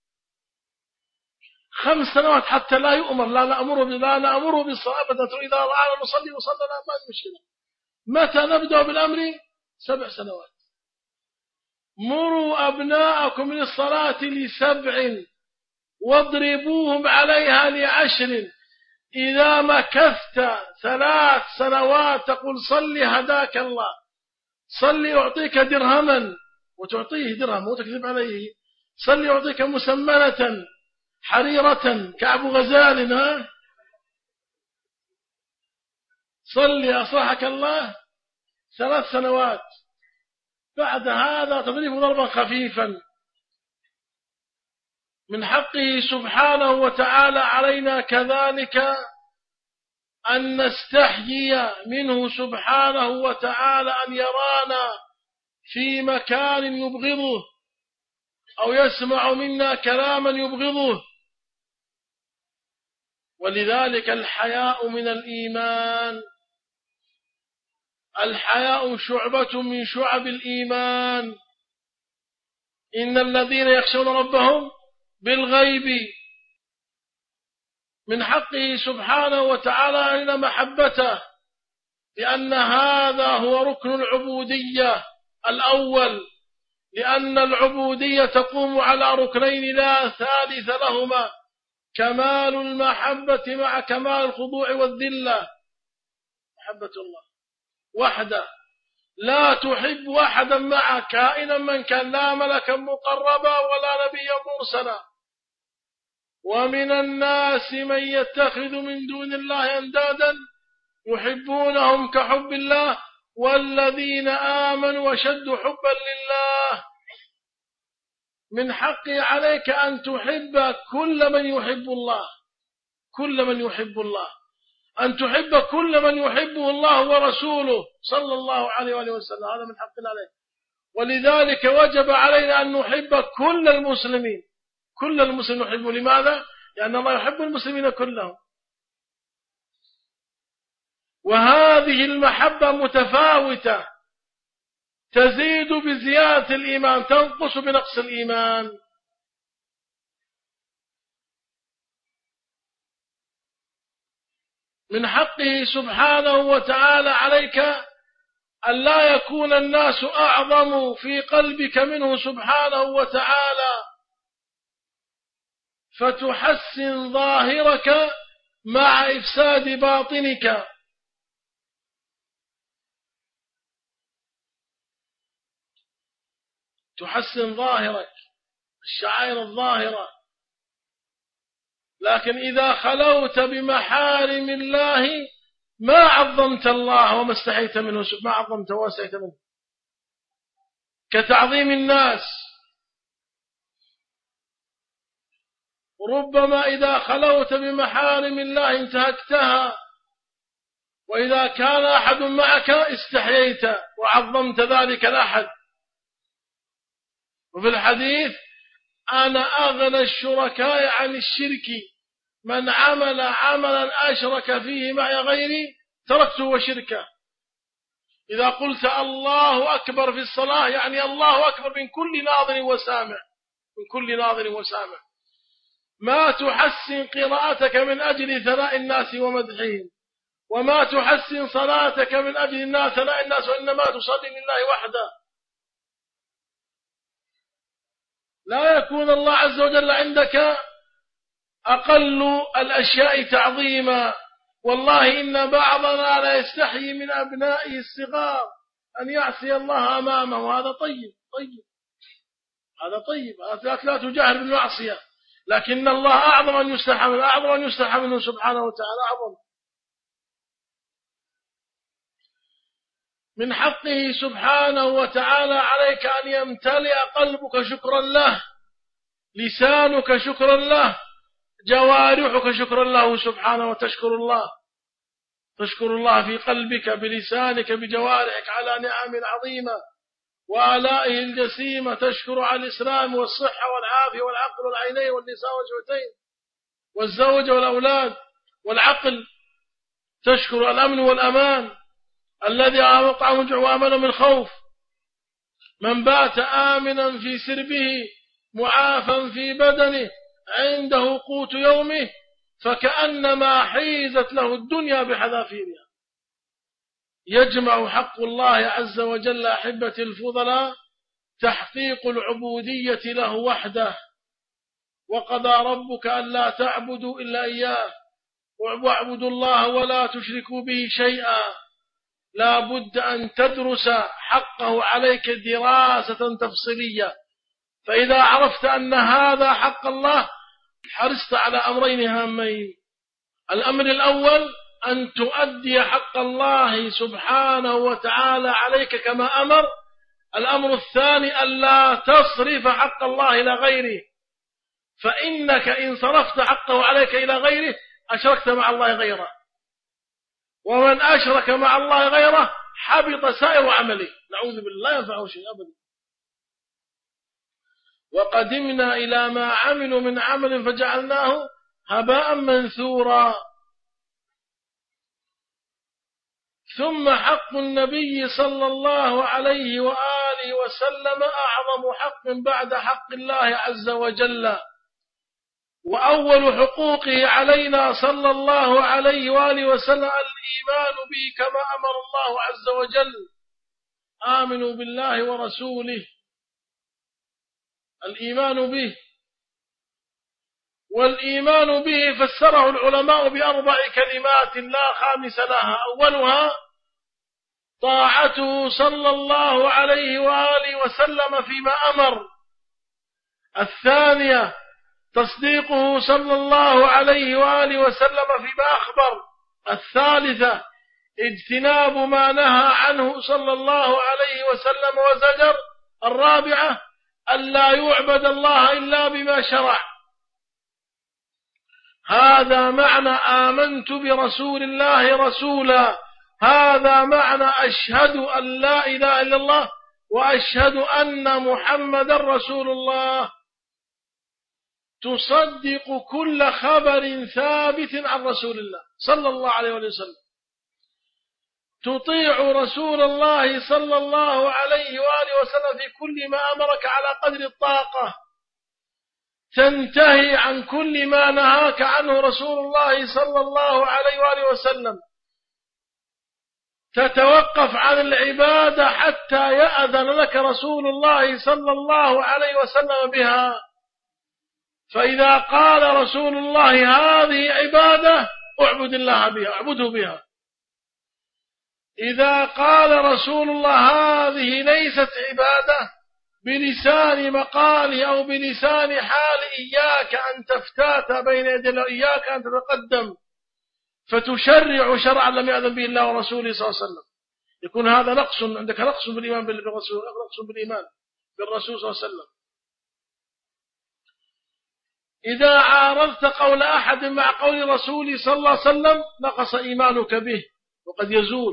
5 سنوات حتى لا يؤمر، لا نأمره بالصلاة أبدا. إذا رأى نصلي وصلى لا، ما المشكلة. متى نبدأ بالأمر؟ 7 سنوات. مروا أبناءكم للصلاة ل7 واضربوهم عليها ل10. إذا مكثت 3 سنوات تقول صلي هداك الله، صلي يعطيك درهما، وتعطيه درهم وتكذب عليه، صلي يعطيك مسمنة حريرة كعب غزال، صلي أصلحك الله 3 سنوات. بعد هذا تضربه ضربا خفيفا. من حقه سبحانه وتعالى علينا كذلك أن نستحيي منه سبحانه وتعالى أن يرانا في مكان يبغضه أو يسمع منا كلاما يبغضه. ولذلك الحياء من الإيمان، الحياء شعبة من شعب الإيمان. إن الذين يخشون ربهم بالغيب. من حقه سبحانه وتعالى علينا محبته، لأن هذا هو ركن العبودية الأول، لأن العبودية تقوم على ركنين لا ثالث لهما: كمال المحبة مع كمال الخضوع والذلة. محبة الله وحده، لا تحب أحدا معك كائنا من كان، لا ملكا مقربا ولا نبيا مرسلا. ومن الناس من يتخذ من دون الله أندادا يحبونهم كحب الله والذين آمنوا وشد حبا لله. من حقي عليك أن تحب كل من يحب الله، كل من يحب الله، أن تحب كل من يحبه الله ورسوله صلى الله عليه وآله وسلم. هذا من حقنا عليك. ولذلك وجب علينا أن نحب كل المسلمين، كل المسلمين نحبه. لماذا؟ لأن الله يحب المسلمين كلهم. وهذه المحبة متفاوتة، تزيد بزيادة الإيمان، تنقص بنقص الإيمان. من حقه سبحانه وتعالى عليك أن لا يكون الناس أعظم في قلبك منه سبحانه وتعالى، فتحسن ظاهرك مع إفساد باطنك. تحسن ظاهرك، الشعائر الظاهرة، لكن إذا خلوت بمحارم الله ما عظمت الله وما استحيت منه، ما عظمت واستحيت منه، كتعظيم الناس. ربما إذا خلوت بمحارم الله انتهكتها، وإذا كان أحد معك استحييت وعظمت ذلك الأحد. وفي الحديث: أنا أغنى الشركاء عن الشرك، من عمل عملا أشرك فيه معي غيري تركته وشركه. إذا قلت الله أكبر في الصلاة يعني الله أكبر من كل ناظر وسامع، من كل ناظر وسامع. ما تحسن قراءتك من أجل ثناء الناس ومدحهم، وما تحسن صلاتك من أجل الناس ثناء الناس، وإنما تصلي لله وحده. لا يكون الله عز وجل عندك أقل الأشياء تعظيما. والله إن بعضنا لا يستحيي من أبنائه الصغار أن يعصي الله أمامه. هذا طيب، هذا طيب، لا تجاهر بالمعصية، لكن الله أعظم أن يستحى منه، أعظم أن يستحى منه سبحانه وتعالى، أعظم. من حقه سبحانه وتعالى عليك أن يمتلئ قلبك شكرا له، لسانك شكرا له، جوارحك شكرا له سبحانه، وتشكر الله، تشكر الله في قلبك بلسانك بجوارحك على نعم عظيمة. وآلائه الجسيمة، تشكر على الإسلام والصحة والعافية والعقل والعينين والنساء والشفتين والزوج والأولاد والعقل، تشكر الأمن والأمان الذي أوقعه الجوع وأمنه من خوف. من بات آمنا في سربه معافا في بدنه عنده قوت يومه فكأنما حيزت له الدنيا بحذافيرها. يجمع حق الله عز وجل أحبة الفضلاء تحقيق العبودية له وحده. وقضى ربك ألا تعبدوا إلا إياه واعبدوا الله ولا تشركوا به شيئا. لا بد أن تدرس حقه عليك دراسة تفصيلية، فإذا عرفت أن هذا حق الله حرصت على أمرين هامين. الأمر الأول أن تؤدي حق الله سبحانه وتعالى عليك كما أمر. الأمر الثاني ألا تصرف حق الله إلى غيره، فإنك إن صرفت حقه عليك إلى غيره أشركت مع الله غيره، ومن أشرك مع الله غيره حبط سائر عمله، نعوذ بالله، لا ينفعه شيء أبدا. وقدمنا إلى ما عملوا من عمل فجعلناه هباء منثورا. ثم حق النبي صلى الله عليه وآله وسلم أعظم حق بعد حق الله عز وجل، وأول حقوقه علينا صلى الله عليه وآله وسلم الإيمان به كما أمر الله عز وجل: آمنوا بالله ورسوله. الإيمان به، والإيمان به فسره العلماء بأربع كلمات لا خامس لها. أولها طاعته صلى الله عليه وآله وسلم فيما أمر. الثانية تصديقه صلى الله عليه وآله وسلم فيما أخبر. الثالثة اجتناب ما نهى عنه صلى الله عليه وسلم وزجر. الرابعة ألا يعبد الله إلا بما شرع. هذا معنى آمنت برسول الله رسولا، هذا معنى أشهد أن لا إله إلا الله وأشهد أن محمد رسول الله. تصدق كل خبر ثابت عن رسول الله صلى الله عليه وسلم، تطيع رسول الله صلى الله عليه وآله وسلم في كل ما أمرك على قدر الطاقة، تنتهي عن كل ما نهاك عنه رسول الله صلى الله عليه وآله وسلم، تتوقف عن العبادة حتى يأذن لك رسول الله صلى الله عليه وسلم بها. فإذا قال رسول الله هذه عبادة اعبد الله بها، اعبده بها. إذا قال رسول الله هذه ليست عبادة بلسان مقاله أو بلسان حال، إياك أن تفتات بين يدي الله، إياك أن تتقدم فتشرع شرعا لم يأذن به الله ورسوله صلى الله عليه وسلم. يكون هذا نقص عندك، نقص بالإيمان بالرسول، نقص بالإيمان بالرسول صلى الله عليه وسلم. إذا عارضت قول أحد مع قول رسوله صلى الله عليه وسلم نقص إيمانك به وقد يزول.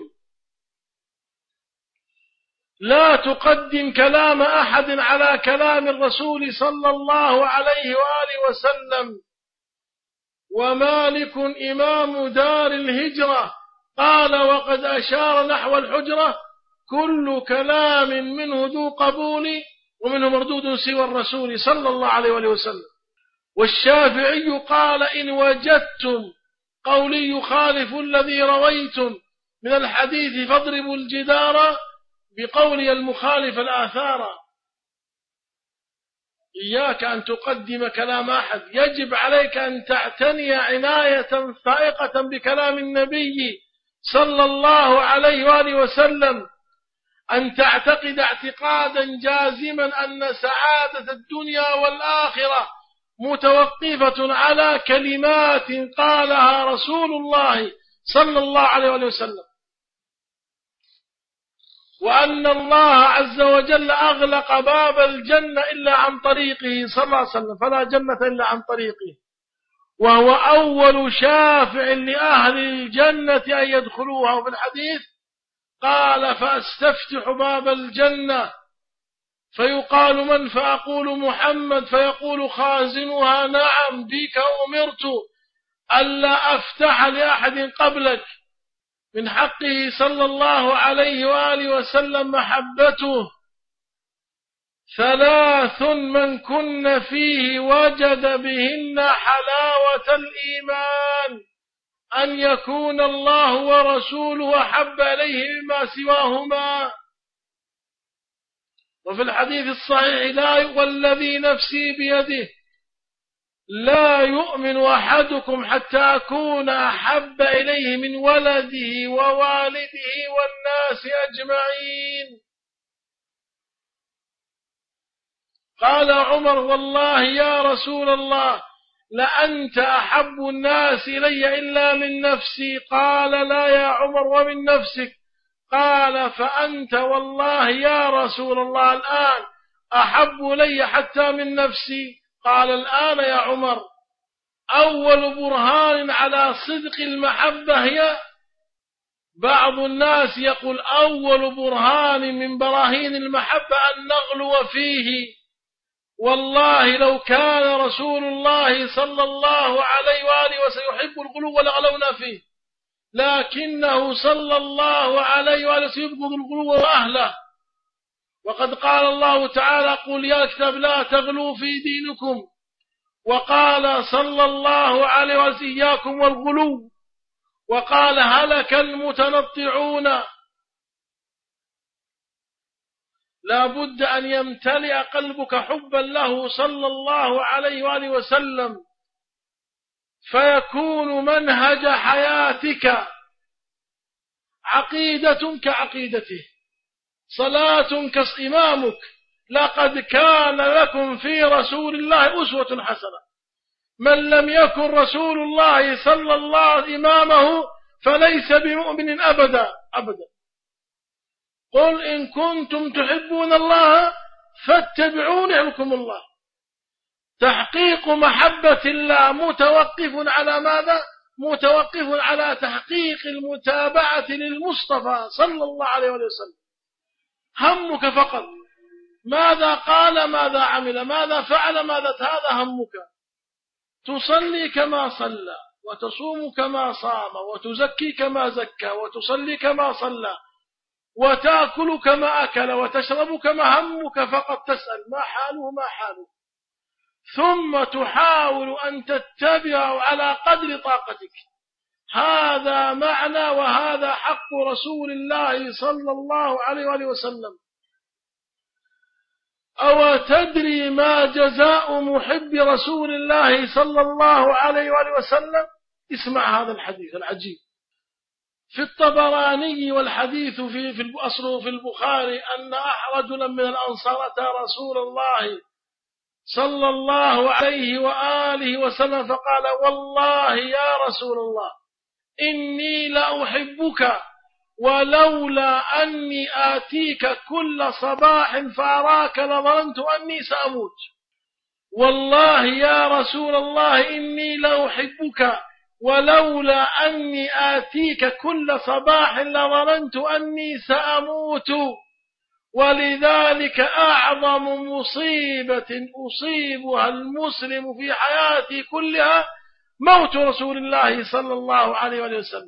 لا تقدم كلام أحد على كلام الرسول صلى الله عليه وآله وسلم. ومالك إمام دار الهجرة قال وقد أشار نحو الحجرة: كل كلام منه ذو قبول ومنه مردود سوى الرسول صلى الله عليه وآله وسلم. والشافعي قال: إن وجدتم قولي يخالف الذي رويتم من الحديث فاضربوا الجدار بقولي المخالف الآثار. إياك أن تقدم كلام أحد، يجب عليك أن تعتني عناية فائقة بكلام النبي صلى الله عليه وآله وسلم، أن تعتقد اعتقادا جازما أن سعادة الدنيا والآخرة متوقفة على كلمات قالها رسول الله صلى الله عليه وسلم، وأن الله عز وجل أغلق باب الجنة إلا عن طريقه صلى الله عليه وسلم، فلا جنة إلا عن طريقه، وهو أول شافع لأهل الجنة أن يدخلوها. وفي الحديث قال: فأستفتح باب الجنة فيقال من؟ فأقول محمد، فيقول خازنها نعم بك أمرت ألا أفتح لأحد قبلك، من حقه صلى الله عليه وآله وسلم محبته. 3 من كن فيه وجد بهن حلاوة الإيمان، أن يكون الله ورسوله أحب إليه مما سواهما. وفي الحديث الصحيح: لا والذي نفسي بيده لا يؤمن أحدكم حتى أكون أحب إليه من ولده ووالده والناس أجمعين. قال عمر: والله يا رسول الله لأنت أحب الناس إلي إلا من نفسي. قال: لا يا عمر، ومن نفسك؟ قال: فأنت والله يا رسول الله الآن أحب إلي حتى من نفسي. قال: الآن يا عمر. أول برهان على صدق المحبة هي، بعض الناس يقول أول برهان من براهين المحبة أن نغلو فيه. والله لو كان رسول الله صلى الله عليه وآله وسلم يحب الغلو لغلونا فيه، لكنه صلى الله عليه وآله وسلم يبغض الغلو وأهله. وقد قال الله تعالى: قل يا الكتاب لا تغلوا في دينكم. وقال صلى الله عليه وسلم: إياكم والغلو. وقال: هلك المتنطعون. لا بد أن يمتلئ قلبك حبا له صلى الله عليه وآله وسلم، فيكون منهج حياتك عقيدة كعقيدته، صلاة كإمامك. لقد كان لكم في رسول الله أسوة حسنة. من لم يكن رسول الله صلى الله عليه وسلم إمامه فليس بمؤمن أبدا أبدا. قل إن كنتم تحبون الله فاتبعوني يحببكم الله. تحقيق محبة الله متوقف على ماذا؟ متوقف على تحقيق المتابعة للمصطفى صلى الله عليه وسلم. همك فقط ماذا قال، ماذا عمل، ماذا فعل، هذا همك. تصلي كما صلى، وتصوم كما صام، وتزكي كما زكى، وتصلي كما صلى، وتأكل كما أكل، وتشرب كما. همك فقط تسأل ما حاله ما حاله، ثم تحاول أن تتبعه على قدر طاقتك. هذا معنى وهذا حق رسول الله صلى الله عليه وآله وسلم. أو تدري ما جزاء محب رسول الله صلى الله عليه وآله وسلم؟ اسمع هذا الحديث العجيب في الطبراني، والحديث في أصله في البخاري، أن رجلا من الأنصار أتى رسول الله صلى الله عليه وآله وسلم فقال: والله يا رسول الله إني لأحبك، ولولا أني آتيك كل صباح فأراك لظننت أني سأموت. والله يا رسول الله إني لأحبك، ولولا أني آتيك كل صباح لظننت أني سأموت. ولذلك أعظم مصيبة أصيبها المسلم في حياتي كلها موت رسول الله صلى الله عليه وسلم.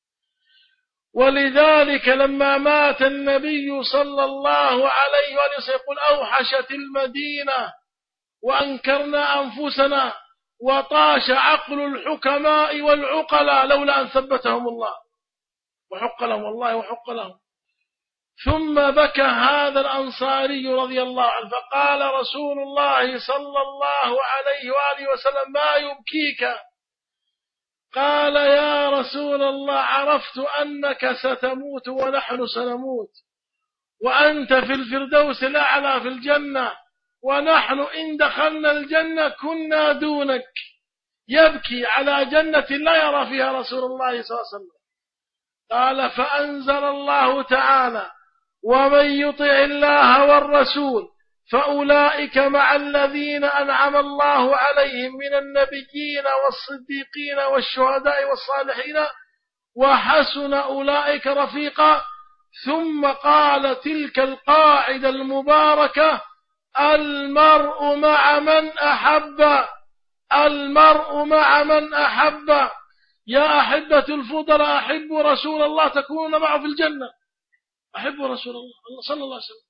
ولذلك لما مات النبي صلى الله عليه وسلم يقول: أوحشت المدينة وأنكرنا أنفسنا وطاش عقل الحكماء والعقلاء لولا أن ثبتهم الله، وحق لهم والله وحق لهم. ثم بكى هذا الأنصاري رضي الله عنه، فقال رسول الله صلى الله عليه وآله وسلم: ما يبكيك؟ قال: يا رسول الله عرفت أنك ستموت ونحن سنموت، وأنت في الفردوس الأعلى في الجنة، ونحن إن دخلنا الجنة كنا دونك. يبكي على جنة لا يرى فيها رسول الله صلى الله عليه وسلم. قال: فأنزل الله تعالى: ومن يطع الله والرسول فأولئك مع الذين أنعم الله عليهم من النبيين والصديقين والشهداء والصالحين وحسن أولئك رفيقا. ثم قال تلك القاعدة المباركة: المرء مع من أحب، المرء مع من أحب. يا أحبة الفضلاء أحبوا رسول الله تكونون معه في الجنة، أحبوا رسول الله صلى الله عليه وسلم.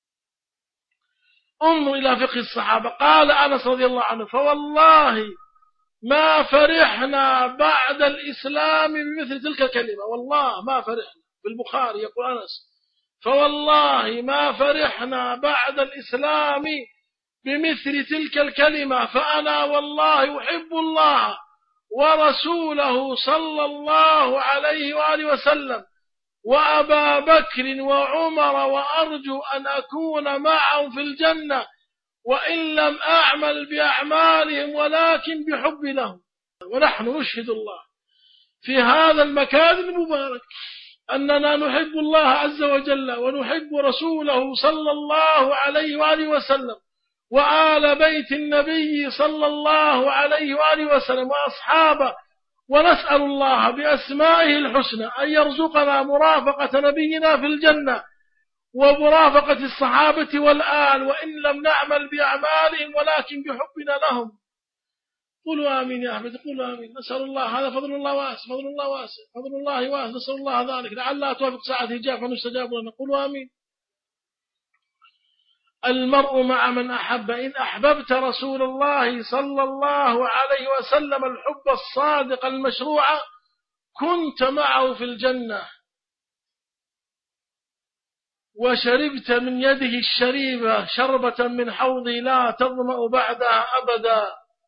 انظر إلى فقه الصحابة. قال أنس رضي الله عنه: فوالله ما فرحنا بعد الإسلام بمثل تلك الكلمة. والله ما فرحنا. في البخاري يقول أنس: فوالله ما فرحنا بعد الإسلام بمثل تلك الكلمة، فأنا والله أحب الله ورسوله صلى الله عليه وآله وسلم وأبا بكر وعمر، وأرجو أن أكون معهم في الجنة وإن لم أعمل بأعمالهم ولكن بحب لهم. ونحن نشهد الله في هذا المكان المبارك أننا نحب الله عز وجل ونحب رسوله صلى الله عليه وآله وسلم وآل بيت النبي صلى الله عليه وآله وسلم وأصحابه، ونسأل الله بأسمائه الحسنى أن يرزقنا مرافقة نبينا في الجنة ومرافقة الصحابة والآل، وإن لم نعمل بأعمالهم ولكن بحبنا لهم. قولوا آمين يا أحمد، قولوا آمين. نسأل الله، هذا فضل الله واسع، فضل الله واسع، فضل الله واسع، نسأل الله ذلك لعلها توافق ساعة هجاء فنستجاب لنا. قولوا آمين. المرء مع من أحب. إن أحببت رسول الله صلى الله عليه وسلم الحب الصادق المشروع كنت معه في الجنة، وشربت من يده الشريفة شربة من حوضي لا تظمأ بعدها أبدا.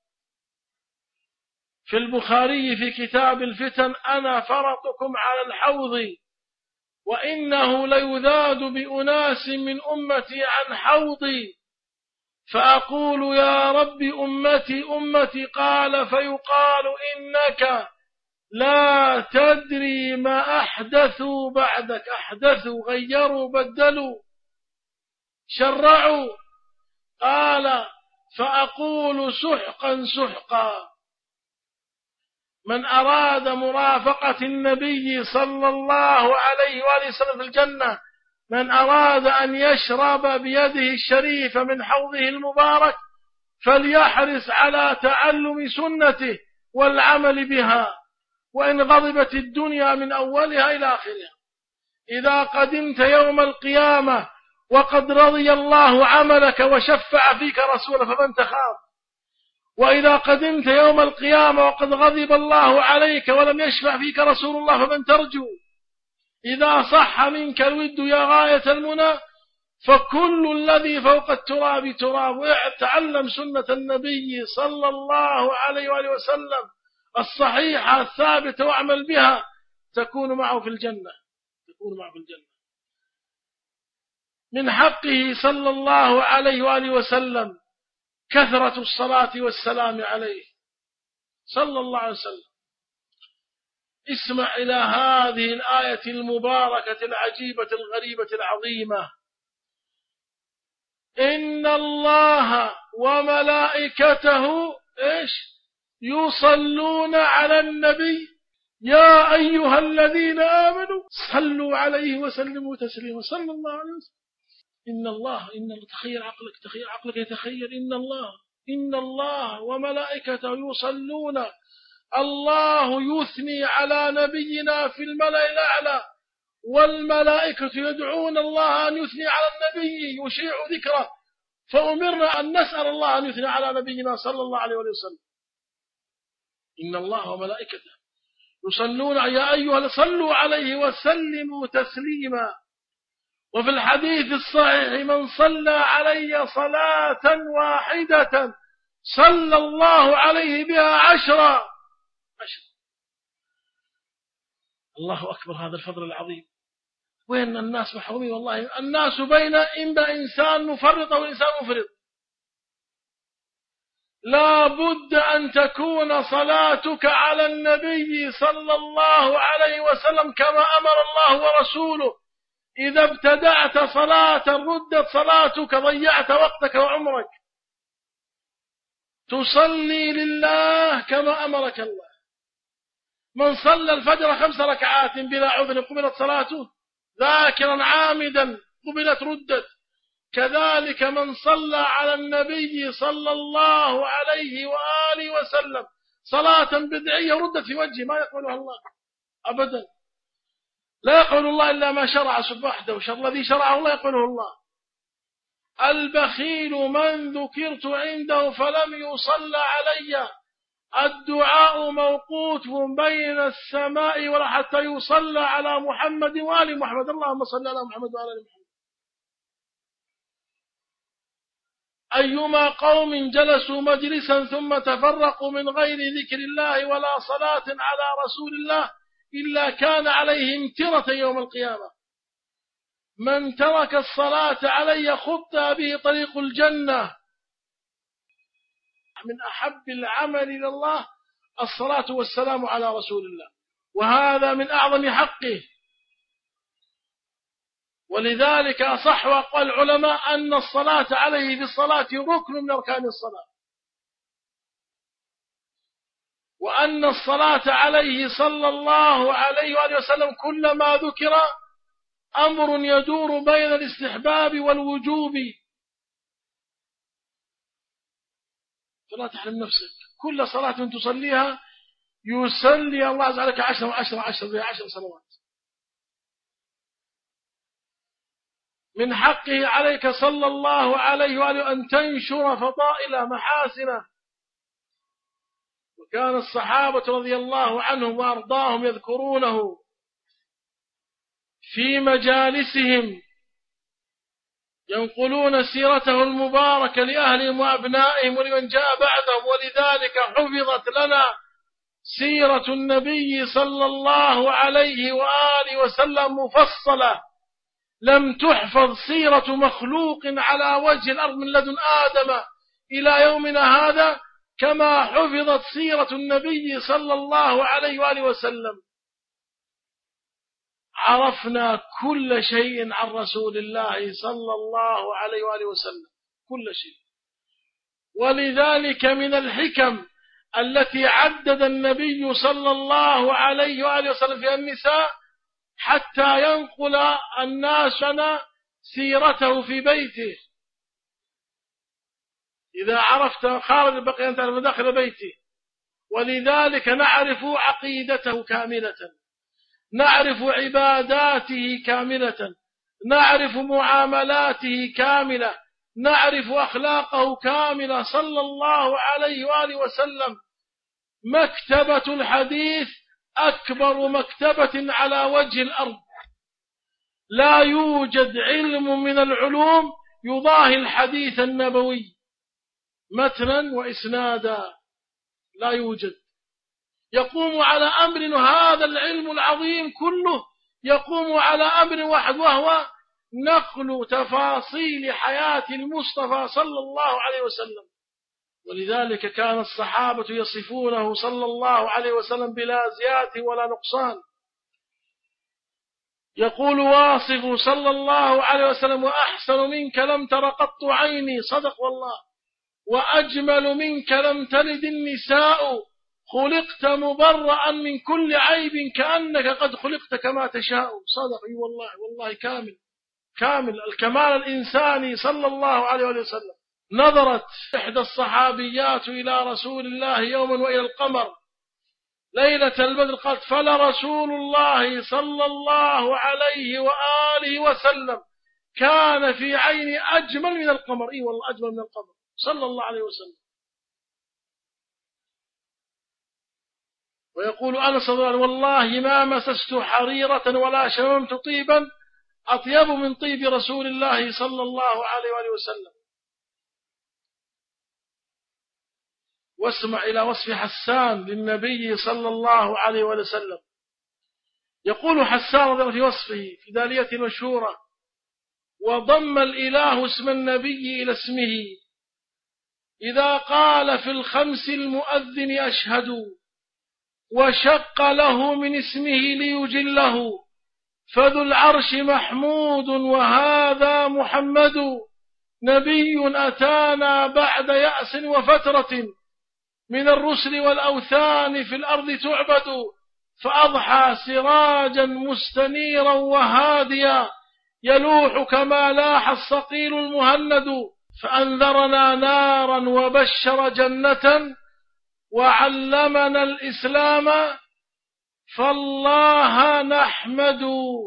في البخاري في كتاب الفتن: أنا فرطكم على الحوض وإنه ليذاد بأناس من أمتي عن حوضي فأقول يا رب أمتي أمتي، قال فيقال إنك لا تدري ما أحدثوا بعدك. أحدثوا، غيروا، بدلوا، شرعوا. قال فأقول سحقا سحقا. من أراد مرافقة النبي صلى الله عليه وآله وسلم في الجنة، من أراد أن يشرب بيده الشريفة من حوضه المبارك فليحرص على تعلم سنته والعمل بها، وإن غضبت الدنيا من أولها إلى آخرها. إذا قدمت يوم القيامة وقد رضي الله عملك وشفع فيك رسوله فمن تخاف؟ وإذا قدمت يوم القيامة وقد غضب الله عليك ولم يشفع فيك رسول الله فمن ترجو؟ إذا صح منك الود يا غاية المنى فكل الذي فوق التراب تراب. تعلم سنة النبي صلى الله عليه وآله وسلم الصحيحة الثابتة واعمل بها تكون معه في الجنة، تكون معه في الجنة. من حقه صلى الله عليه وآله وسلم كثرة الصلاة والسلام عليه صلى الله عليه وسلم. اسمع إلى هذه الآية المباركة العجيبة الغريبة العظيمة: إن الله وملائكته يصلون على النبي يا أيها الذين آمنوا صلوا عليه وسلموا تسليما. صلى الله عليه وسلم. إن الله تخيل عقلك يتخيل إن الله وملائكته يصلون. الله يثني على نبينا في الملأ الأعلى، والملائكة يدعون الله أن يثني على النبي يشيع ذكره، فأمرنا أن نسأل الله أن يثني على نبينا صلى الله عليه وسلم. إن الله وملائكته يصلون يا أيها صلوا عليه وسلموا تسليما. وفي الحديث الصحيح: من صلى علي صلاة واحدة صلى الله عليه بها 10. الله أكبر، هذا الفضل العظيم. وين الناس محرومين؟ والله الناس بين إما إنسان مفرط أو إنسان مفرط. لا بد أن تكون صلاتك على النبي صلى الله عليه وسلم كما أمر الله ورسوله. إذا ابتدعت صلاة ردت صلاتك، ضيعت وقتك وعمرك. تصلي لله كما أمرك الله. من صلى الفجر 5 ركعات بلا عذر قبلت صلاته، ذاكرا عامدا قبلت ردت، كذلك من صلى على النبي صلى الله عليه وآله وسلم صلاة بدعية ردت في وجهه ما يقبلها الله أبدا. لا يقبل الله إلا ما شرع وحده، الذي شرعه الله يقبله الله. البخيل من ذكرت عنده فلم يصلى علي، الدعاء موقوت بين السماء ولا حتى يصلى على محمد وآل محمد. اللهم صل على محمد وآل محمد. أيما قوم جلسوا مجلسا ثم تفرقوا من غير ذكر الله ولا صلاة على رسول الله إلا كان عليهم ترة يوم القيامة. من ترك الصلاة علي خطى به طريق الجنة. من أحب العمل إلى الله الصلاة والسلام على رسول الله، وهذا من أعظم حقه. ولذلك أصح أقوال العلماء أن الصلاة عليه في الصلاة ركن من أركان الصلاة، وأن الصلاة عليه صلى الله عليه وآله وسلم كلما ذكر أمر يدور بين الاستحباب والوجوب. فلا تحرم نفسك، كل صلاة تصليها يسلي الله عز وجل 10 صلوات. من حقه عليك صلى الله عليه وآله أن تنشر فضائل محاسنه. وكان الصحابة رضي الله عنهم وأرضاهم يذكرونه في مجالسهم، ينقلون سيرته المباركة لأهلهم وأبنائهم ولمن جاء بعدهم. ولذلك حفظت لنا سيرة النبي صلى الله عليه وآله وسلم مفصلة، لم تحفظ سيرة مخلوق على وجه الأرض من لدن آدم إلى يومنا هذا كما حفظت سيرة النبي صلى الله عليه وآله وسلم. عرفنا كل شيء عن رسول الله صلى الله عليه وآله وسلم، كل شيء. ولذلك من الحكم التي عدد النبي صلى الله عليه وآله وسلم في النساء حتى ينقل الناس سيرته في بيته. إذا عرفت خارج البقية أنت تعرف داخل بيته. ولذلك نعرف عقيدته كاملة، نعرف عباداته كاملة، نعرف معاملاته كاملة، نعرف أخلاقه كاملة صلى الله عليه وآله وسلم. مكتبة الحديث أكبر مكتبة على وجه الأرض، لا يوجد علم من العلوم يضاهي الحديث النبوي متنا وإسنادا، لا يوجد. يقوم على أمر، هذا العلم العظيم كله يقوم على أمر واحد، وهو نقل تفاصيل حياة المصطفى صلى الله عليه وسلم. ولذلك كان الصحابة يصفونه صلى الله عليه وسلم بلا زيادة ولا نقصان. يقول واصف صلى الله عليه وسلم: وأحسن منك لم تر قط عيني، صدق والله، وأجمل منك لم تلد النساء، خلقت مبرأ من كل عيب كأنك قد خلقت كما تشاء، صدق. أي والله كامل الكمال الإنساني صلى الله عليه وسلم. نظرت إحدى الصحابيات إلى رسول الله يوما وإلى القمر ليلة البدر، قالت: فلرسول الله صلى الله عليه وآله وسلم كان في عيني أجمل من القمر. إي والله أجمل من القمر صلى الله عليه وسلم. ويقول أنس: والله ما مسست حريرة ولا شممت طيبا أطيب من طيب رسول الله صلى الله عليه وآله وسلم. واسمع إلى وصف حسان للنبي صلى الله عليه وسلم. يقول حسان في وصفه في دالية مشهورة: وضم الإله اسم النبي إلى اسمه، إذا قال في الخمس المؤذن أشهد، وشق له من اسمه ليجله، فذو العرش محمود وهذا محمد، نبي أتانا بعد يأس وفترة، من الرسل والأوثان في الأرض تعبد، فأضحى سراجا مستنيرا وهاديا، يلوح كما لاح الصقيل المهند، فأنذرنا نارا وبشر جنة وعلمنا الإسلام فالله نحمد.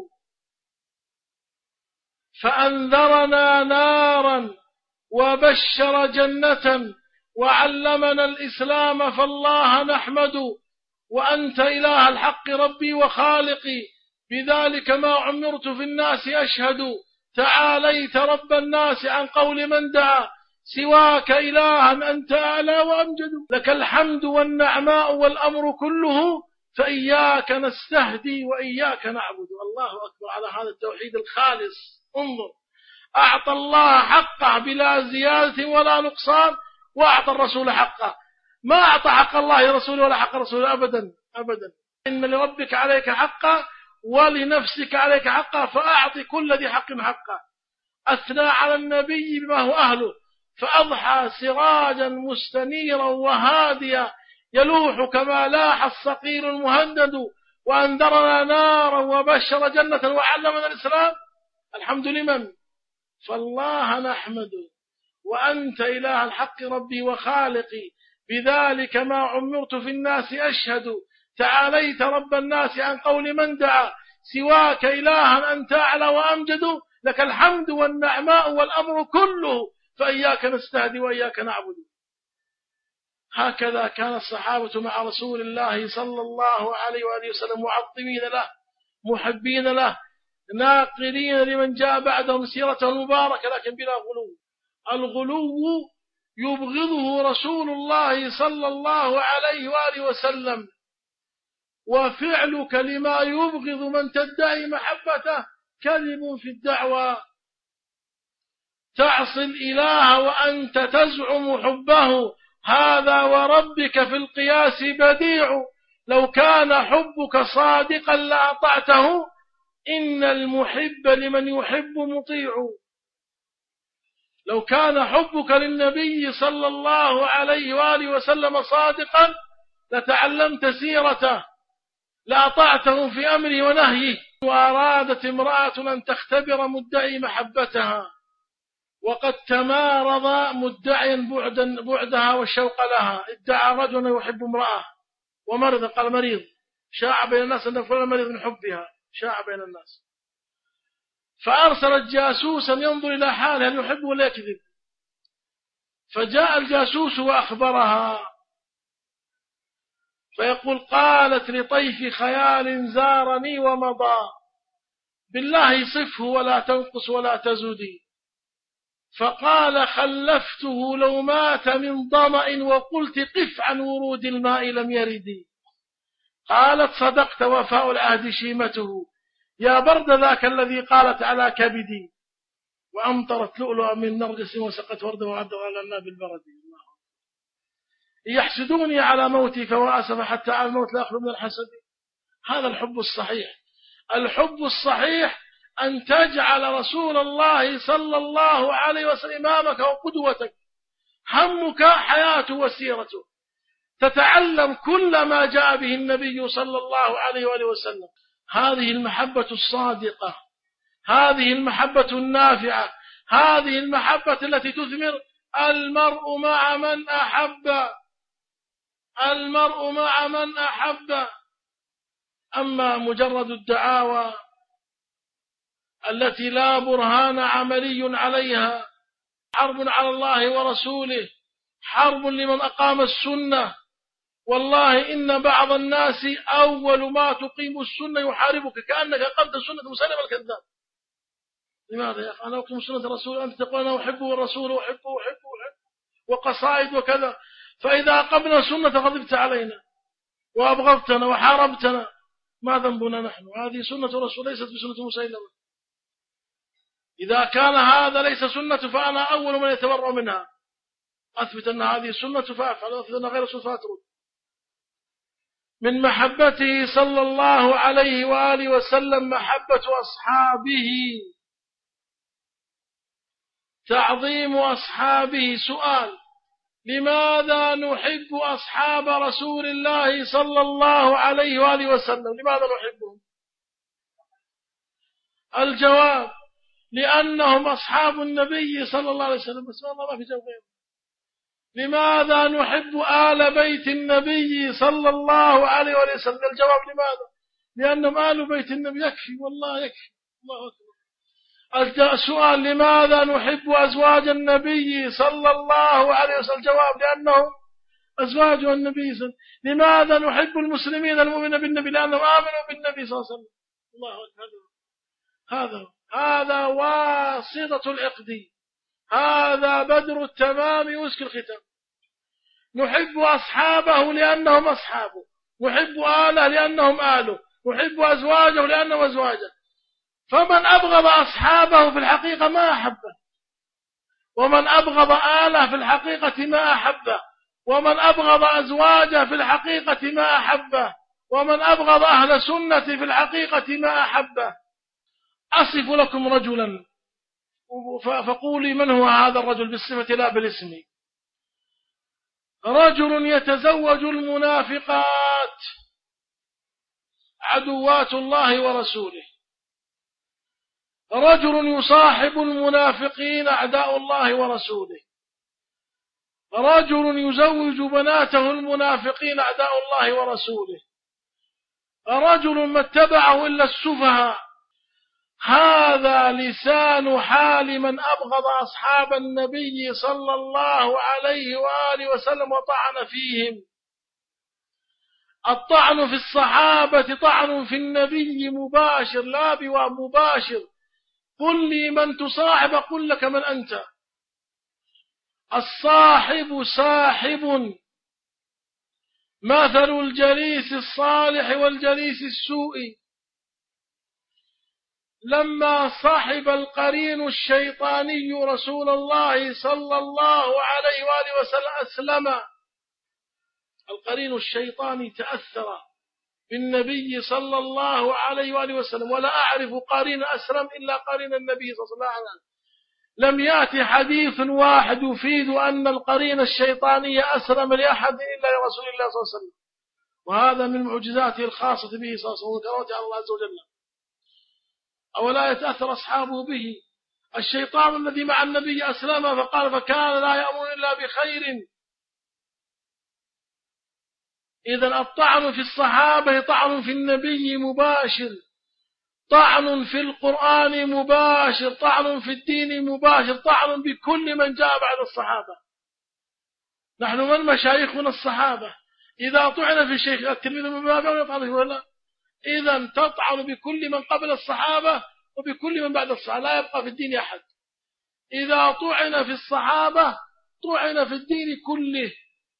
فأنذرنا نارا وبشر جنة وعلمنا الإسلام فالله نحمد. وأنت إله الحق ربي وخالقي بذلك ما عمرت في الناس أشهد. تعاليت رب الناس عن قول من دعا سواك إلها أنت أعلى وأمجد. لك الحمد والنعماء والأمر كله فإياك نستهدي وإياك نعبد. الله أكبر على هذا التوحيد الخالص. انظر، أعطى الله حقه بلا زيادة ولا نقصان، وأعطى الرسول حقه. ما أعطى حق الله رسوله ولا حق رسوله أبدا أبدا. إن لربك عليك حقا ولنفسك عليك حقا فأعطي كل ذي حق حقه. أثنى على النبي بما هو أهله فأضحى سراجا مستنيرا وهاديا يلوح كما لاح الصقيل المهندد. وأنذرنا نارا وبشر جنة وعلمنا الإسلام. الحمد لمن؟ فالله نحمد. وأنت إله الحق ربي وخالقي بذلك ما عمرت في الناس أشهد. تعاليت رب الناس عن قول من دعا سواك إلها أنت أعلى وأمجد. لك الحمد والنعماء والأمر كله فإياك نستهدي وإياك نعبد. هكذا كان الصحابة مع رسول الله صلى الله عليه وآله وسلم معظمين له محبين له ناقلين لمن جاء بعدهم سيرته المباركة لكن بلا غلو. الغلو يبغضه رسول الله صلى الله عليه وآله وسلم، وفعلك لما يبغض من تدعي محبته كذب في الدعوى. تعصي الإله وأنت تزعم حبه هذا وربك في القياس بديع. لو كان حبك صادقا لأطعته إن المحب لمن يحب مطيع. لو كان حبك للنبي صلى الله عليه وآله وسلم صادقا لتعلمت سيرته لأطعته في أمره ونهيه. وأرادت امرأة أن تختبر مدعي محبتها وقد تمارض مدعيا بعدها والشوق لها. ادعى رجل يحب امرأة ومرض، قال مريض، شاع بين الناس أن فلان مريض من حبها، شاع بين الناس. فأرسلت جاسوسا ينظر إلى حاله هل يحب ولا يكذب. فجاء الجاسوس وأخبرها فيقول قالت لطيف خيال زارني ومضى بالله صفه ولا تنقص ولا تزدي. فقال خلفته لو مات من ظمأ وقلت قف عن ورود الماء لم يردي. قالت صدقت وفاء العهد شيمته يا برد ذاك الذي قالت على كبدي. وأمطرت لؤلؤا من نرجس وسقت وردا وعد على الناب البرد. يحسدوني على موتي فواسف حتى على الموت لا أخلو من الحسد. هذا الحب الصحيح. الحب الصحيح أن تجعل رسول الله صلى الله عليه وسلم إمامك وقدوتك، همك حياته وسيرته، تتعلم كل ما جاء به النبي صلى الله عليه وآله وسلم. هذه المحبة الصادقة، هذه المحبة النافعة، هذه المحبة التي تثمر. المرء مع من أحب، المرء مع من أحب. أما مجرد الدعاوى التي لا برهان عملي عليها حرب على الله ورسوله، حرب لمن أقام السنة. والله إن بعض الناس أول ما تقيم السنة يحاربك كأنك أقمت السنة مسلم الكذاب. لماذا يا أخي؟ أنا أقيم سنة الرسول أنت تقول أنا أحبه الرسول وأحبه وقصائد وكذا. فإذا أقمنا السنة غضبت علينا وأبغضتنا وحاربتنا. ما ذنبنا نحن؟ هذه سنة رسول ليست بسنة مسيلمة. إذا كان هذا ليس سنة فأنا أول من يتبرأ منها. أثبت أن هذه سنة فأفعل، أثبت أن غير سنة فأترك. من محبته صلى الله عليه وآله وسلم محبة أصحابه، تعظيم أصحابه. سؤال: لماذا نحب أصحاب رسول الله صلى الله عليه وآله وسلم؟ لماذا نحبهم؟ الجواب: لأنهم أصحاب النبي صلى الله عليه وسلم. بس والله ما في جواب غيره. لماذا نحب آل بيت النبي صلى الله عليه وسلم؟ الجواب لماذا؟ لأنهم آل بيت النبي. يكفي والله يكفي. الله أكبر. السؤال لماذا نحب أزواج النبي صلى الله عليه وسلم؟ الجواب لأنهم أزواج النبي صلى الله عليه وسلم. لماذا نحب المسلمين المؤمنين بالنبي؟ لأنهم آمنوا بالنبي صلى الله عليه وسلم. الله أكبر. هذا واسطة العقد، هذا بدر التمام وسك الختام. نحب أصحابه لأنهم أصحابه، نحب آله لأنهم آله، نحب أزواجه لأنهم أزواجه. فمن أبغض أصحابه في الحقيقة ما أحبه، ومن أبغض آله في الحقيقة ما أحبه، ومن أبغض أزواجه في الحقيقة ما أحبه، ومن أبغض أهل سنة في الحقيقة ما أحبه. أصف لكم رجلا فقولي من هو هذا الرجل بالصفة لا بالاسم. رجل يتزوج المنافقات عدوات الله ورسوله، رجل يصاحب المنافقين أعداء الله ورسوله، رجل يزوج بناته المنافقين أعداء الله ورسوله، رجل ما اتبعه إلا السفهاء. هذا لسان حال من أبغض أصحاب النبي صلى الله عليه وآله وسلم وطعن فيهم. الطعن في الصحابة طعن في النبي مباشر لا مباشر. قل لي من تصاحب أقول لك من أنت. الصاحب ساحب، مثل الجليس الصالح والجليس السوء. لما صاحب القرين الشيطاني رسول الله صلى الله عليه وآله وسلم أسلم. القرين الشيطاني تأثر بالنبي صلى الله عليه وآله وسلم، ولا أعرف قرين أسلم إلا قرين النبي صلى الله عليه وسلم. لم يأتي حديث واحد يفيد أن القرين الشيطاني أسلم لأحد إلا لرسول الله صلى الله عليه وسلم، وهذا من معجزاته الخاصة به صلى الله عليه وسلم وكرامته على الله عز وجل. أولا يتأثر أصحابه به. الشيطان الذي مع النبي أسلم فقال فكان لا يأمر إلا بخير. إذن الطعن في الصحابة طعن في النبي مباشر، طعن في القرآن مباشر، طعن في الدين مباشر، طعن بكل من جاء بعد الصحابة. نحن من مشايخنا الصحابة. إذا طعن في الشيخ التلميذ من بابه ويطعن فيه ولا؟ إذن تطعن بكل من قبل الصحابة وبكل من بعد الصحابة، لا يبقى في الدين أحد. إذا طعن في الصحابة طعن في الدين كله.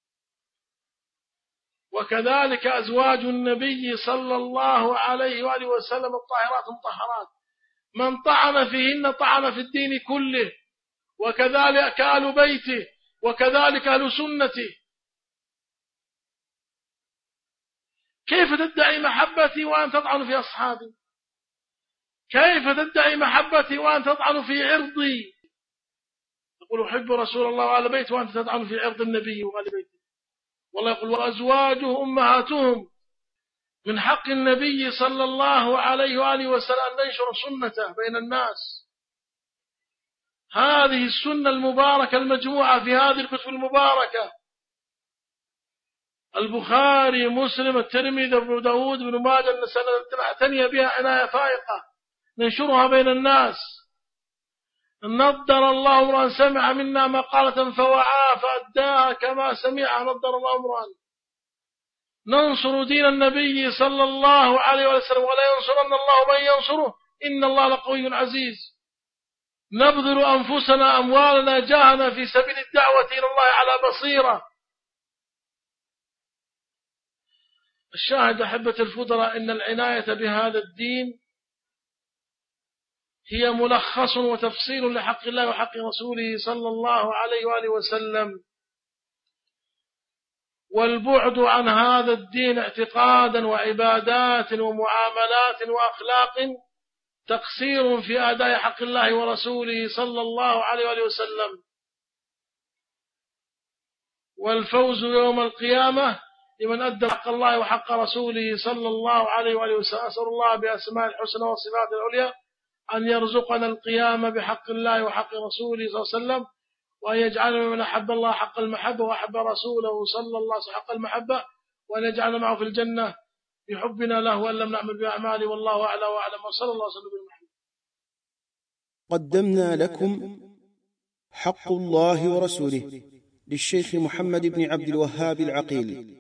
وكذلك أزواج النبي صلى الله عليه وآله وسلم الطاهرات المطهرات، من طعن فيهن طعن في الدين كله، وكذلك آل بيته، وكذلك أهل سنته. كيف تدعي محبتي وأن تطعن في أصحابي؟ كيف تدعي محبتي وأن تطعن في عرضي؟ يقول أحب رسول الله وآل بيته وأنت تطعن في عرض النبي وآل بيته. والله يقول وأزواجه أمهاتهم. من حق النبي صلى الله عليه وآله وسلم أن ننشر سنته بين الناس. هذه السنة المباركة المجموعة في هذه الكتب المباركة: البخاري، مسلم، الترمذي، ابن داود، ابن ماجه، نعتني بها عناية فائقة، ننشرها بين الناس. نضر الله امرأ سمع منا مقالة فوعاها فأداها كما سمعها، نضر الله امرأ. ننصر دين النبي صلى الله عليه وسلم، ولا ينصرن الله من ينصره، إن الله لقوي عزيز. نبذل أنفسنا أموالنا جاهنا في سبيل الدعوة إلى الله على بصيرة. الشاهد أحبة الفضلاء إن العناية بهذا الدين هي ملخص وتفصيل لحق الله وحق رسوله صلى الله عليه وآله وسلم. والبعد عن هذا الدين اعتقادا وعبادات ومعاملات وأخلاق تقصير في أداء حق الله ورسوله صلى الله عليه وآله وسلم. والفوز يوم القيامة لمن أدى حق الله وحق رسوله صلى الله عليه وآله وسلم. أسأل الله بأسماء الحسنى والصفات العليا أن يرزقنا القيام بحق الله وحق رسوله صلى الله عليه وسلم، وأن يجعلنا من أحب الله حق المحبة وأحب رسوله صلى الله عليه وسلم حق المحبة، وأن يجعلنا معه في الجنة بحبنا له، وأن لم نعمل بأعماله، والله أعلى وأعلم، وصلى الله وسلم على محمد. قدمنا لكم حق الله ورسوله للشيخ محمد بن عبد الوهاب العقيل.